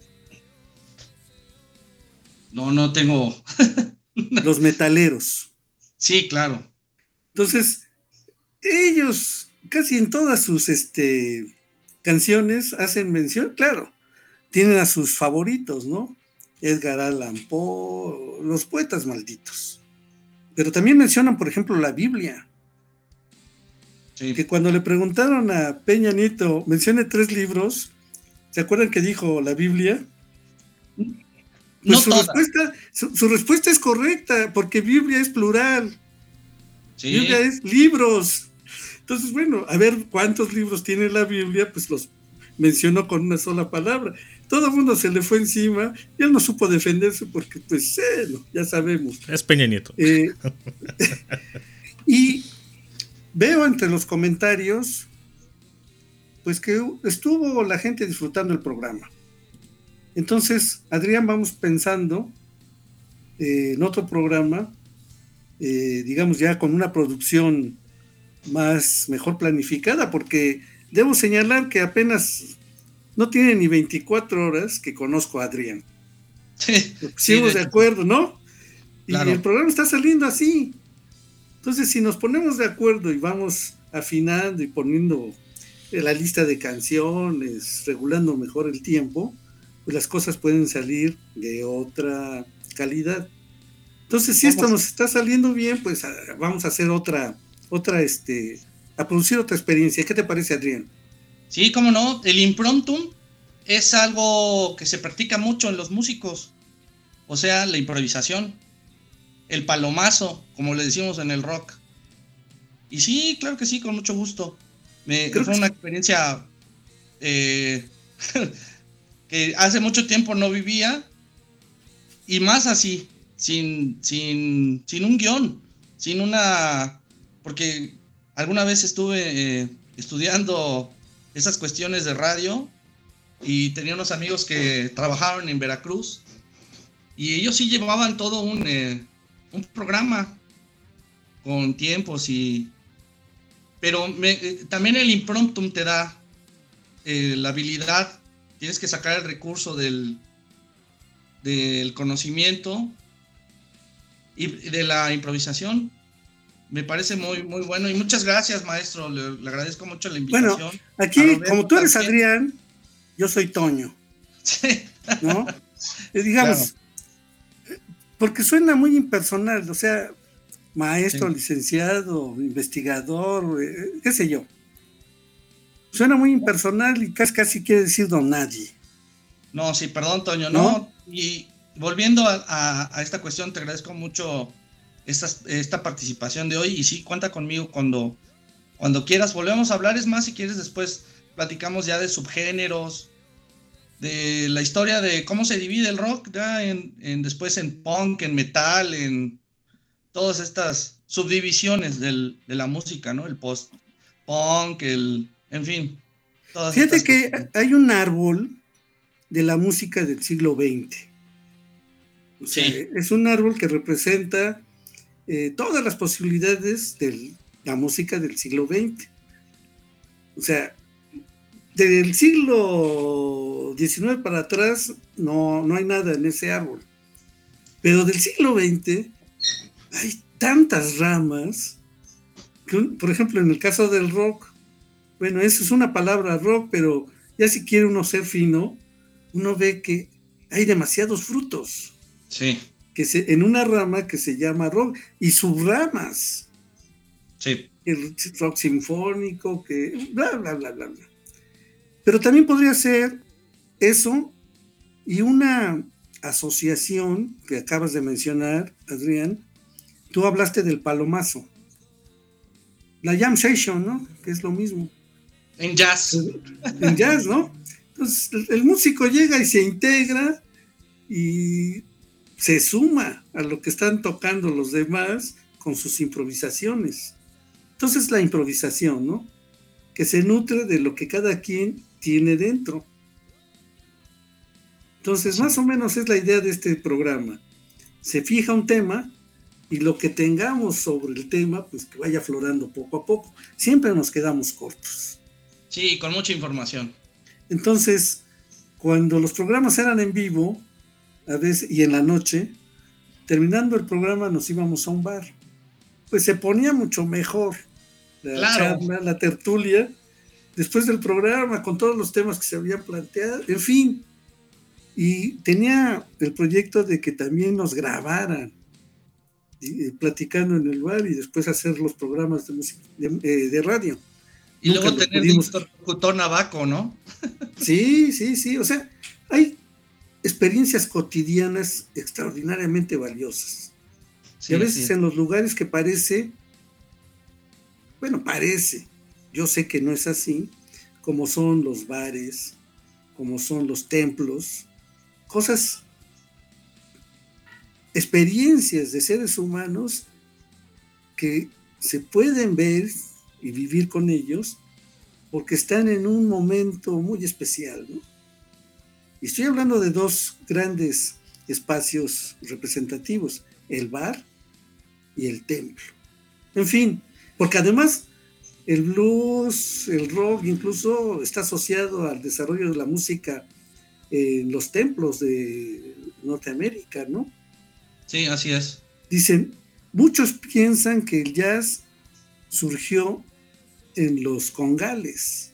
No, no tengo. Los metaleros. Sí, claro. Entonces, ellos casi en todas sus este, canciones hacen mención, claro, tienen a sus favoritos, ¿no? Edgar Allan Poe, los poetas malditos. Pero también mencionan, por ejemplo, la Biblia. Sí. Que cuando le preguntaron a Peña Nieto, mencione tres libros, ¿se acuerdan que dijo la Biblia? Pues no su, respuesta, su, su respuesta es correcta, porque Biblia es plural. Sí. Biblia es libros. Entonces, bueno, a ver cuántos libros tiene la Biblia, pues los mencionó con una sola palabra. Todo el mundo se le fue encima y él no supo defenderse porque, pues, eh, no, ya sabemos. Es Peña Nieto. Eh, y veo entre los comentarios, pues, que estuvo la gente disfrutando el programa. Entonces, Adrián, vamos pensando eh, en otro programa, eh, digamos ya con una producción más, mejor planificada, porque debo señalar que apenas no tiene ni veinticuatro horas que conozco a Adrián. Sí, sí de, de acuerdo, ¿no? Y claro. El programa está saliendo así. Entonces, si nos ponemos de acuerdo y vamos afinando y poniendo la lista de canciones, regulando mejor el tiempo, pues las cosas pueden salir de otra calidad. Entonces, si vamos. Esto nos está saliendo bien, pues vamos a hacer otra, otra, este, a producir otra experiencia. ¿Qué te parece, Adrián? Sí, cómo no. El impromptu es algo que se practica mucho en los músicos. O sea, la improvisación. El palomazo, como le decimos en el rock. Y sí, claro que sí, con mucho gusto. Me, fue una experiencia eh, que hace mucho tiempo no vivía. Y más así, sin, sin, sin un guión, sin una... Porque alguna vez estuve eh, estudiando esas cuestiones de radio y tenía unos amigos que trabajaban en Veracruz y ellos sí llevaban todo un, eh, un programa con tiempos y pero me, eh, también el impromptu te da eh, la habilidad, tienes que sacar el recurso del del conocimiento y de la improvisación. Me parece muy, muy bueno y muchas gracias, maestro, le, le agradezco mucho la invitación. Bueno, aquí, como tú eres también. Adrián, yo soy Toño, sí. ¿no? Eh, digamos, claro. Porque suena muy impersonal, o sea, maestro, sí. Licenciado, investigador, eh, qué sé yo. Suena muy impersonal y casi, casi quiere decir don nadie. No, sí, perdón, Toño, no. no. Y volviendo a, a, a esta cuestión, te agradezco mucho Esta, esta participación de hoy y sí, cuenta conmigo cuando Cuando quieras volvemos a hablar, es más, si quieres después platicamos ya de subgéneros, de la historia de cómo se divide el rock, ya en, en después en punk, en metal, en todas estas subdivisiones del, de la música, ¿no? El post-punk, el, en fin. Todas Fíjate que cosas. hay un árbol de la música del siglo veinte. O sea, sí. Es un árbol que representa eh, todas las posibilidades de la música del siglo veinte. O sea, del siglo diecinueve para atrás no, no hay nada en ese árbol. Pero del siglo veinte hay tantas ramas, que, por ejemplo, en el caso del rock, bueno, eso es una palabra rock, pero ya si quiere uno ser fino, uno ve que hay demasiados frutos. Sí. Que se, en una rama que se llama rock, y subramas. Sí. El rock sinfónico, que bla, bla, bla, bla, bla. Pero también podría ser eso y una asociación que acabas de mencionar, Adrián. Tú hablaste del palomazo. La jam session, ¿no? Que es lo mismo. En jazz. En jazz, ¿no? Entonces, el, el músico llega y se integra y se suma a lo que están tocando los demás con sus improvisaciones. Entonces, la improvisación, ¿no? Que se nutre de lo que cada quien tiene dentro. Entonces, sí. Más o menos es la idea de este programa. Se fija un tema y lo que tengamos sobre el tema, pues que vaya aflorando poco a poco. Siempre nos quedamos cortos. Sí, con mucha información. Entonces, cuando los programas eran en vivo, a veces, y en la noche, terminando el programa nos íbamos a un bar. Pues se ponía mucho mejor la claro. charla, la tertulia, después del programa, con todos los temas que se habían planteado, en fin. Y tenía el proyecto de que también nos grabaran, y, y, platicando en el bar, y después hacer los programas de, música, de, eh, de radio. Y Nunca luego tener pudimos... interlocutor navaco, ¿no? Sí, sí, sí. O sea, hay experiencias cotidianas extraordinariamente valiosas. Sí, y a veces sí. En los lugares que parece, bueno, parece, yo sé que no es así, como son los bares, como son los templos, cosas, experiencias de seres humanos que se pueden ver y vivir con ellos porque están en un momento muy especial, ¿no? Y estoy hablando de dos grandes espacios representativos, el bar y el templo. En fin, porque además el blues, el rock incluso está asociado al desarrollo de la música en los templos de Norteamérica, ¿no? Sí, así es. Dicen, muchos piensan que el jazz surgió en los congales.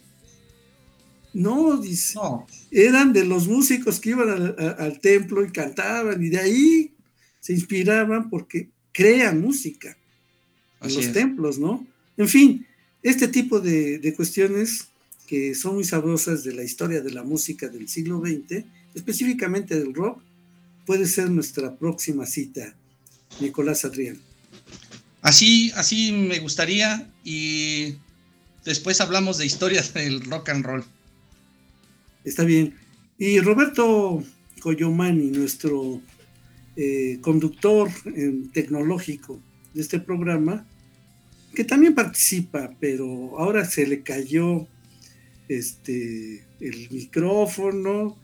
No, dice, no. Eran de los músicos que iban a, a, al templo y cantaban, y de ahí se inspiraban porque crean música en Así los es. templos, ¿no? En fin, este tipo de, de cuestiones que son muy sabrosas de la historia de la música del siglo veinte, específicamente del rock, puede ser nuestra próxima cita, Nicolás Adrián. Así, así me gustaría, y después hablamos de historias del rock and roll. Está bien. Y Roberto Coyomani, nuestro eh, conductor eh, tecnológico de este programa, que también participa, pero ahora se le cayó este, el micrófono,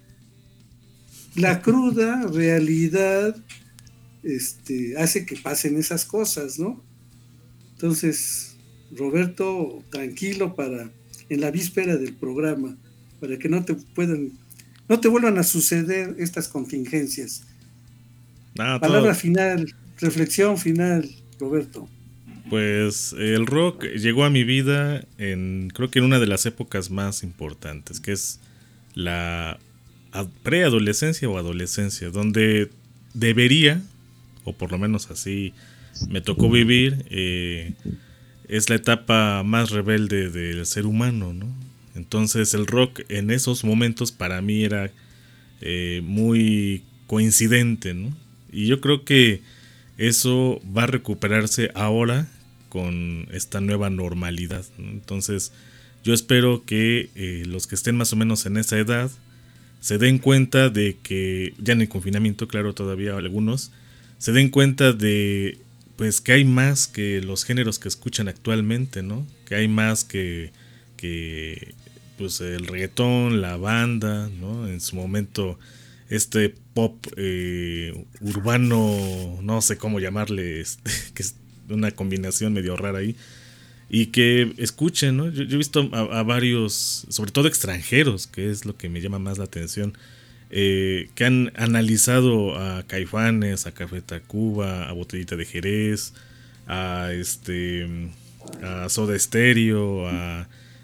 la cruda realidad este, hace que pasen esas cosas, ¿no? Entonces, Roberto, tranquilo para en la víspera del programa, para que no te puedan, no te vuelvan a suceder estas contingencias. No, Palabra todo. Final, reflexión final, Roberto. Pues el rock llegó a mi vida en, creo que en una de las épocas más importantes, que es la preadolescencia o adolescencia, donde debería, o por lo menos así me tocó vivir, eh, es la etapa más rebelde del ser humano, ¿no? Entonces el rock en esos momentos para mí era eh, muy coincidente, ¿no? Y yo creo que eso va a recuperarse ahora con esta nueva normalidad, ¿no? Entonces yo espero que eh, los que estén más o menos en esa edad se den cuenta de que, ya en el confinamiento, claro, todavía algunos, se den cuenta de pues que hay más que los géneros que escuchan actualmente, ¿no? Que hay más que, que pues el reggaetón, la banda, ¿no? En su momento este pop eh, urbano, no sé cómo llamarle, este, que es una combinación medio rara ahí, y que escuchen, ¿no? Yo, yo he visto a, a varios, sobre todo extranjeros, que es lo que me llama más la atención, eh, que han analizado a Caifanes, a Café Tacuba, a Botellita de Jerez, a este a Soda Stereo, a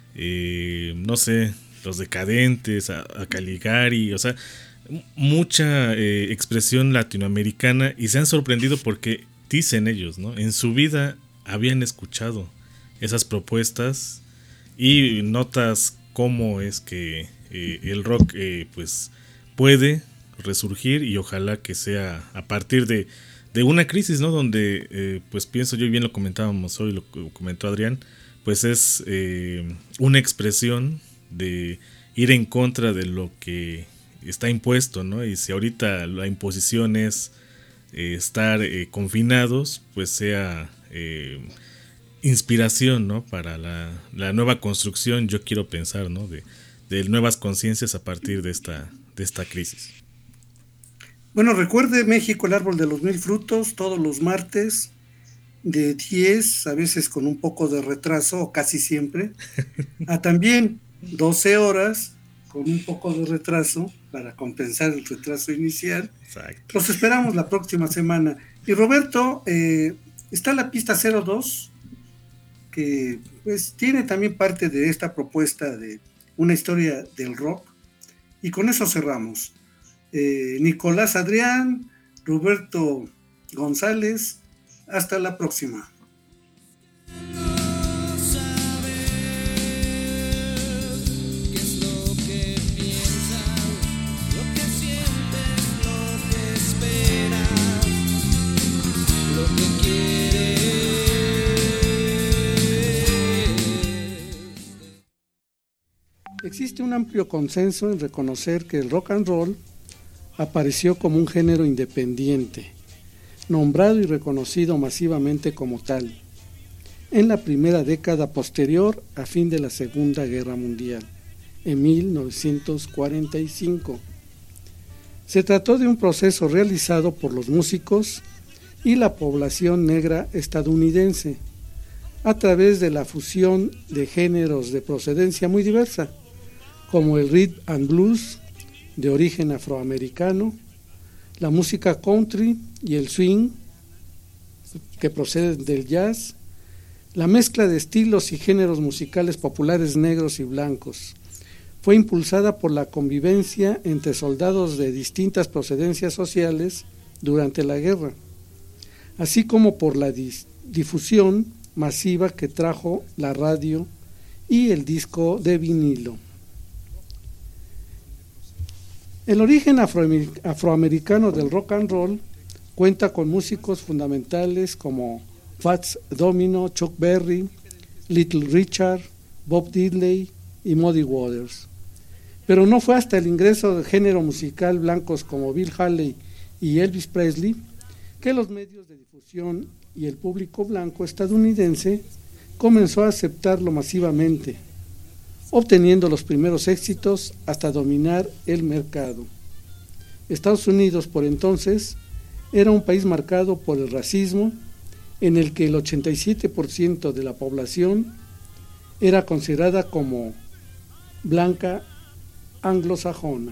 eh, no sé, Los Decadentes, a, a Caligari, o sea, mucha eh, expresión latinoamericana, y se han sorprendido porque dicen ellos, ¿no? En su vida habían escuchado esas propuestas y notas cómo es que eh, el rock eh, pues puede resurgir, y ojalá que sea a partir de, de una crisis, ¿no? Donde eh, pues pienso yo, y bien lo comentábamos hoy, lo comentó Adrián, pues es eh, una expresión de ir en contra de lo que está impuesto, ¿no? Y si ahorita la imposición es eh, estar eh, confinados, pues sea eh, inspiración, ¿no? Para la, la nueva construcción, yo quiero pensar, ¿no? De, de nuevas conciencias a partir de esta, de esta crisis. Bueno, recuerde México, el árbol de los mil frutos, todos los martes de diez, a veces con un poco de retraso, o casi siempre, a también doce horas, con un poco de retraso, para compensar el retraso inicial. Exacto. Los esperamos la próxima semana. Y Roberto, eh, está la pista cero dos, que pues tiene también parte de esta propuesta de una historia del rock, y con eso cerramos. Eh, Nicolás Adrián, Roberto González, hasta la próxima. Existe un amplio consenso en reconocer que el rock and roll apareció como un género independiente, nombrado y reconocido masivamente como tal, en la primera década posterior a fin de la Segunda Guerra Mundial, en mil novecientos cuarenta y cinco. Se trató de un proceso realizado por los músicos y la población negra estadounidense, a través de la fusión de géneros de procedencia muy diversa, como el rhythm and blues de origen afroamericano, la música country y el swing que proceden del jazz, la mezcla de estilos y géneros musicales populares negros y blancos. Fue impulsada por la convivencia entre soldados de distintas procedencias sociales durante la guerra, así como por la dis- difusión masiva que trajo la radio y el disco de vinilo. El origen afroamer- afroamericano del rock and roll cuenta con músicos fundamentales como Fats Domino, Chuck Berry, Little Richard, Bob Diddley y Muddy Waters. Pero no fue hasta el ingreso del género musical blancos como Bill Haley y Elvis Presley que los medios de difusión y el público blanco estadounidense comenzó a aceptarlo masivamente, obteniendo los primeros éxitos hasta dominar el mercado. Estados Unidos, por entonces, era un país marcado por el racismo, en el que el ochenta y siete por ciento de la población era considerada como blanca anglosajona.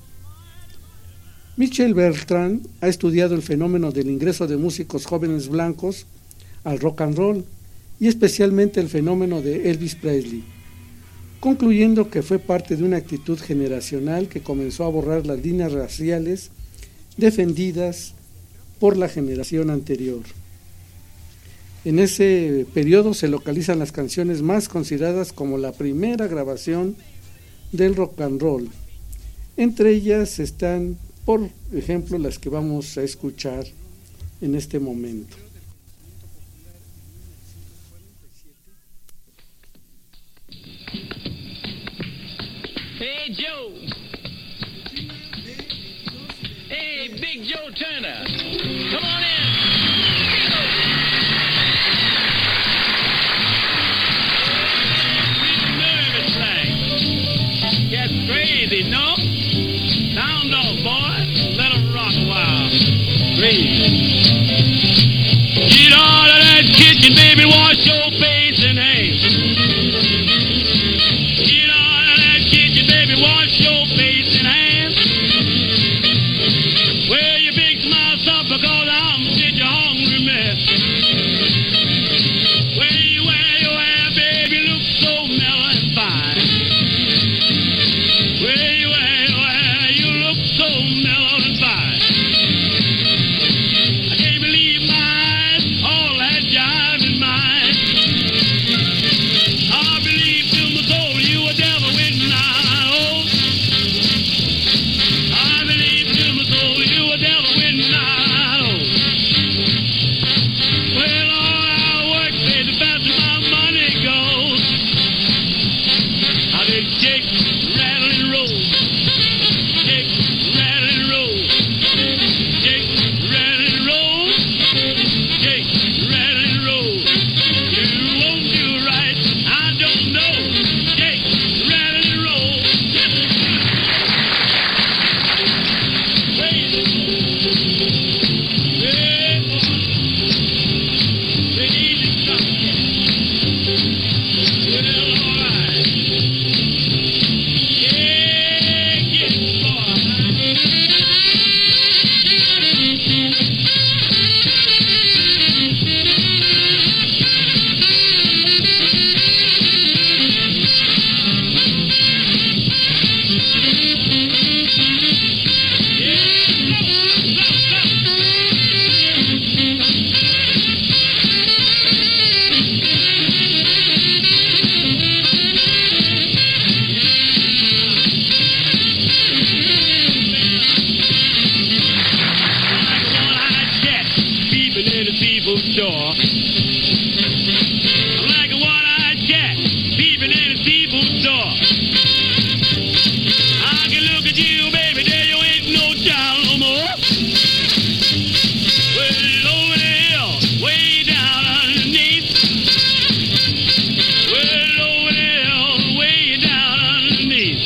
Michel Bertrand ha estudiado el fenómeno del ingreso de músicos jóvenes blancos al rock and roll, y especialmente el fenómeno de Elvis Presley, concluyendo que fue parte de una actitud generacional que comenzó a borrar las líneas raciales defendidas por la generación anterior. En ese periodo se localizan las canciones más consideradas como la primera grabación del rock and roll. Entre ellas están, por ejemplo, las que vamos a escuchar en este momento. Big Joe. Hey, Big Joe Turner. Come on in. Real nervous like. Gets crazy, no? Sound off, boy. Let 'em rock a while. Crazy. Get out of that kitchen, baby. Wash your face and hands. Get out of that kitchen, baby. Wash your face and hands. Wear your big smile up because I'm such a hungry man. Where you wear your hair, baby, look so mellow and fine. Where you wear your hair, you look so mellow and fine. I can't believe my eyes, all that jive in mine. I believe to my soul you a devil with nine holes. I believe to my soul you a devil with nine holes. Well, all I work, say the faster my money goes. I did shake, rattle and roll. Shake, rattle and roll. Shake, rattle and roll. Shake, rattle and roll. You won't do right, I don't know. Shake, rattle and roll. Crazy. Yeah. Crazy stuff. Well, all right. Yeah, get it, peeping in the people's door. I'm like a one-eyed cat peeping in the people's door. I can look at you, baby, there you ain't no child no more. Well, over the hill, way down underneath. Well, over the hill, way down underneath.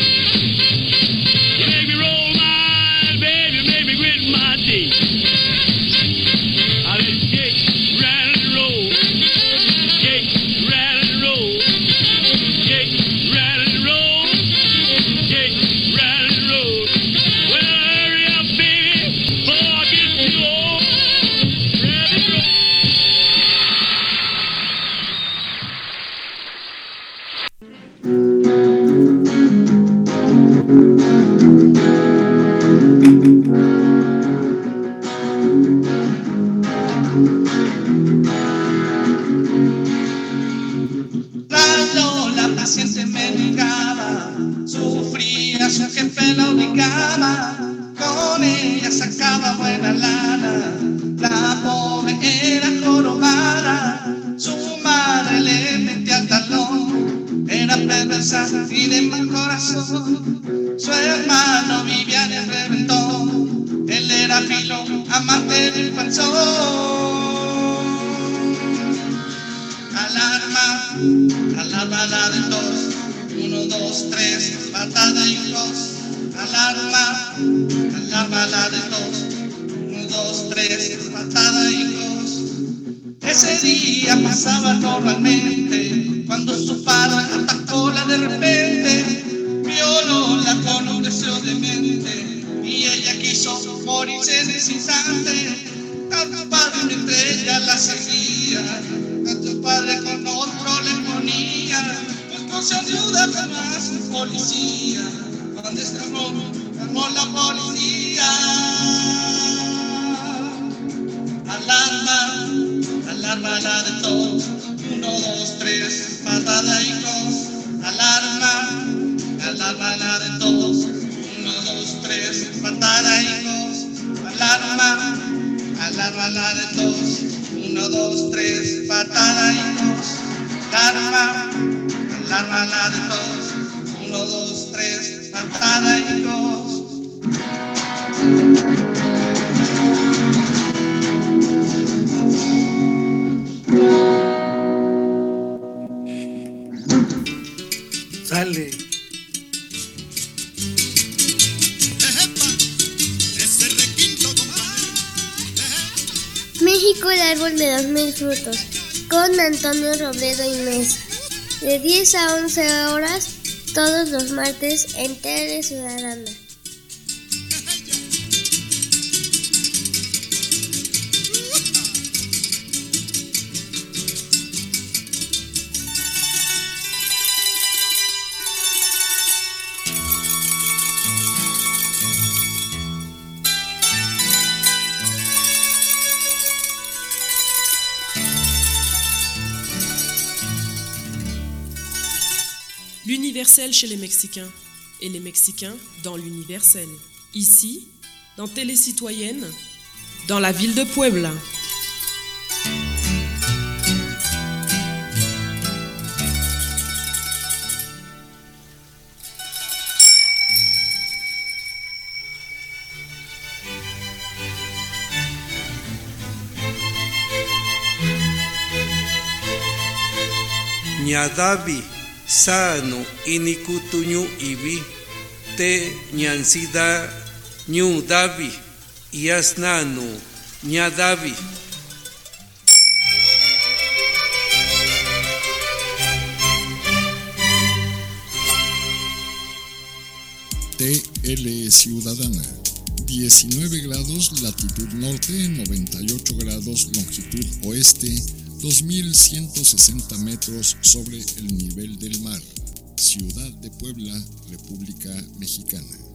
You make me roll my eyes, baby, make me grit my teeth. I just shake, rattle and roll. Shake, rattle and roll. Shake, rattle and roll. Shake, rattle and roll. Well, hurry up, baby, before I get too old. Rattle and roll. La paciente medicaba, sufría, su jefe la obligaba, con ella sacaba buena lana, la pobre era jorobada, su madre le metía al talón, era perversa y de mal corazón, su hermano vivía de reventón, él era filo, amante del panzón. Alarma, alarma la de dos, uno, dos, tres, patada y un dos. Alarma, alarma la de dos, uno, dos, tres, patada y dos. Ese día pasaba normalmente, cuando su padre atacóla de repente, violóla con un deseo demente, y ella quiso morirse en ese instante. A tu padre mientras ella la seguía, a tu padre con otro le ponía, no se ayuda jamás un policía, donde está Romo, llamó la policía. Alarma, alarma la de todos, uno, dos, tres, patada y dos. Alarma, alarma la de todos, uno, dos, tres, patada y dos. Alarma, alarma la de todos, uno, dos, tres, patada y dos. Alarma, alarma la de todos, Uno, dos, tres, cantada y dos. Sale. México, el árbol de los mil frutos, con Antonio Robledo y Mesa. De diez a once horas, todos los martes, en Tele Ciudadana. L'universel chez les Mexicains et les Mexicains dans l'universel. Ici, dans Télé Citoyenne, dans la ville de Puebla. Ñadavi sano inikutuñu ibi te ñansida ñu davi yasnanu ñadavi. T L Ciudadana, diecinueve grados latitud norte, noventa y ocho grados longitud oeste, dos mil ciento sesenta metros sobre el nivel del mar. Ciudad de Puebla, República Mexicana.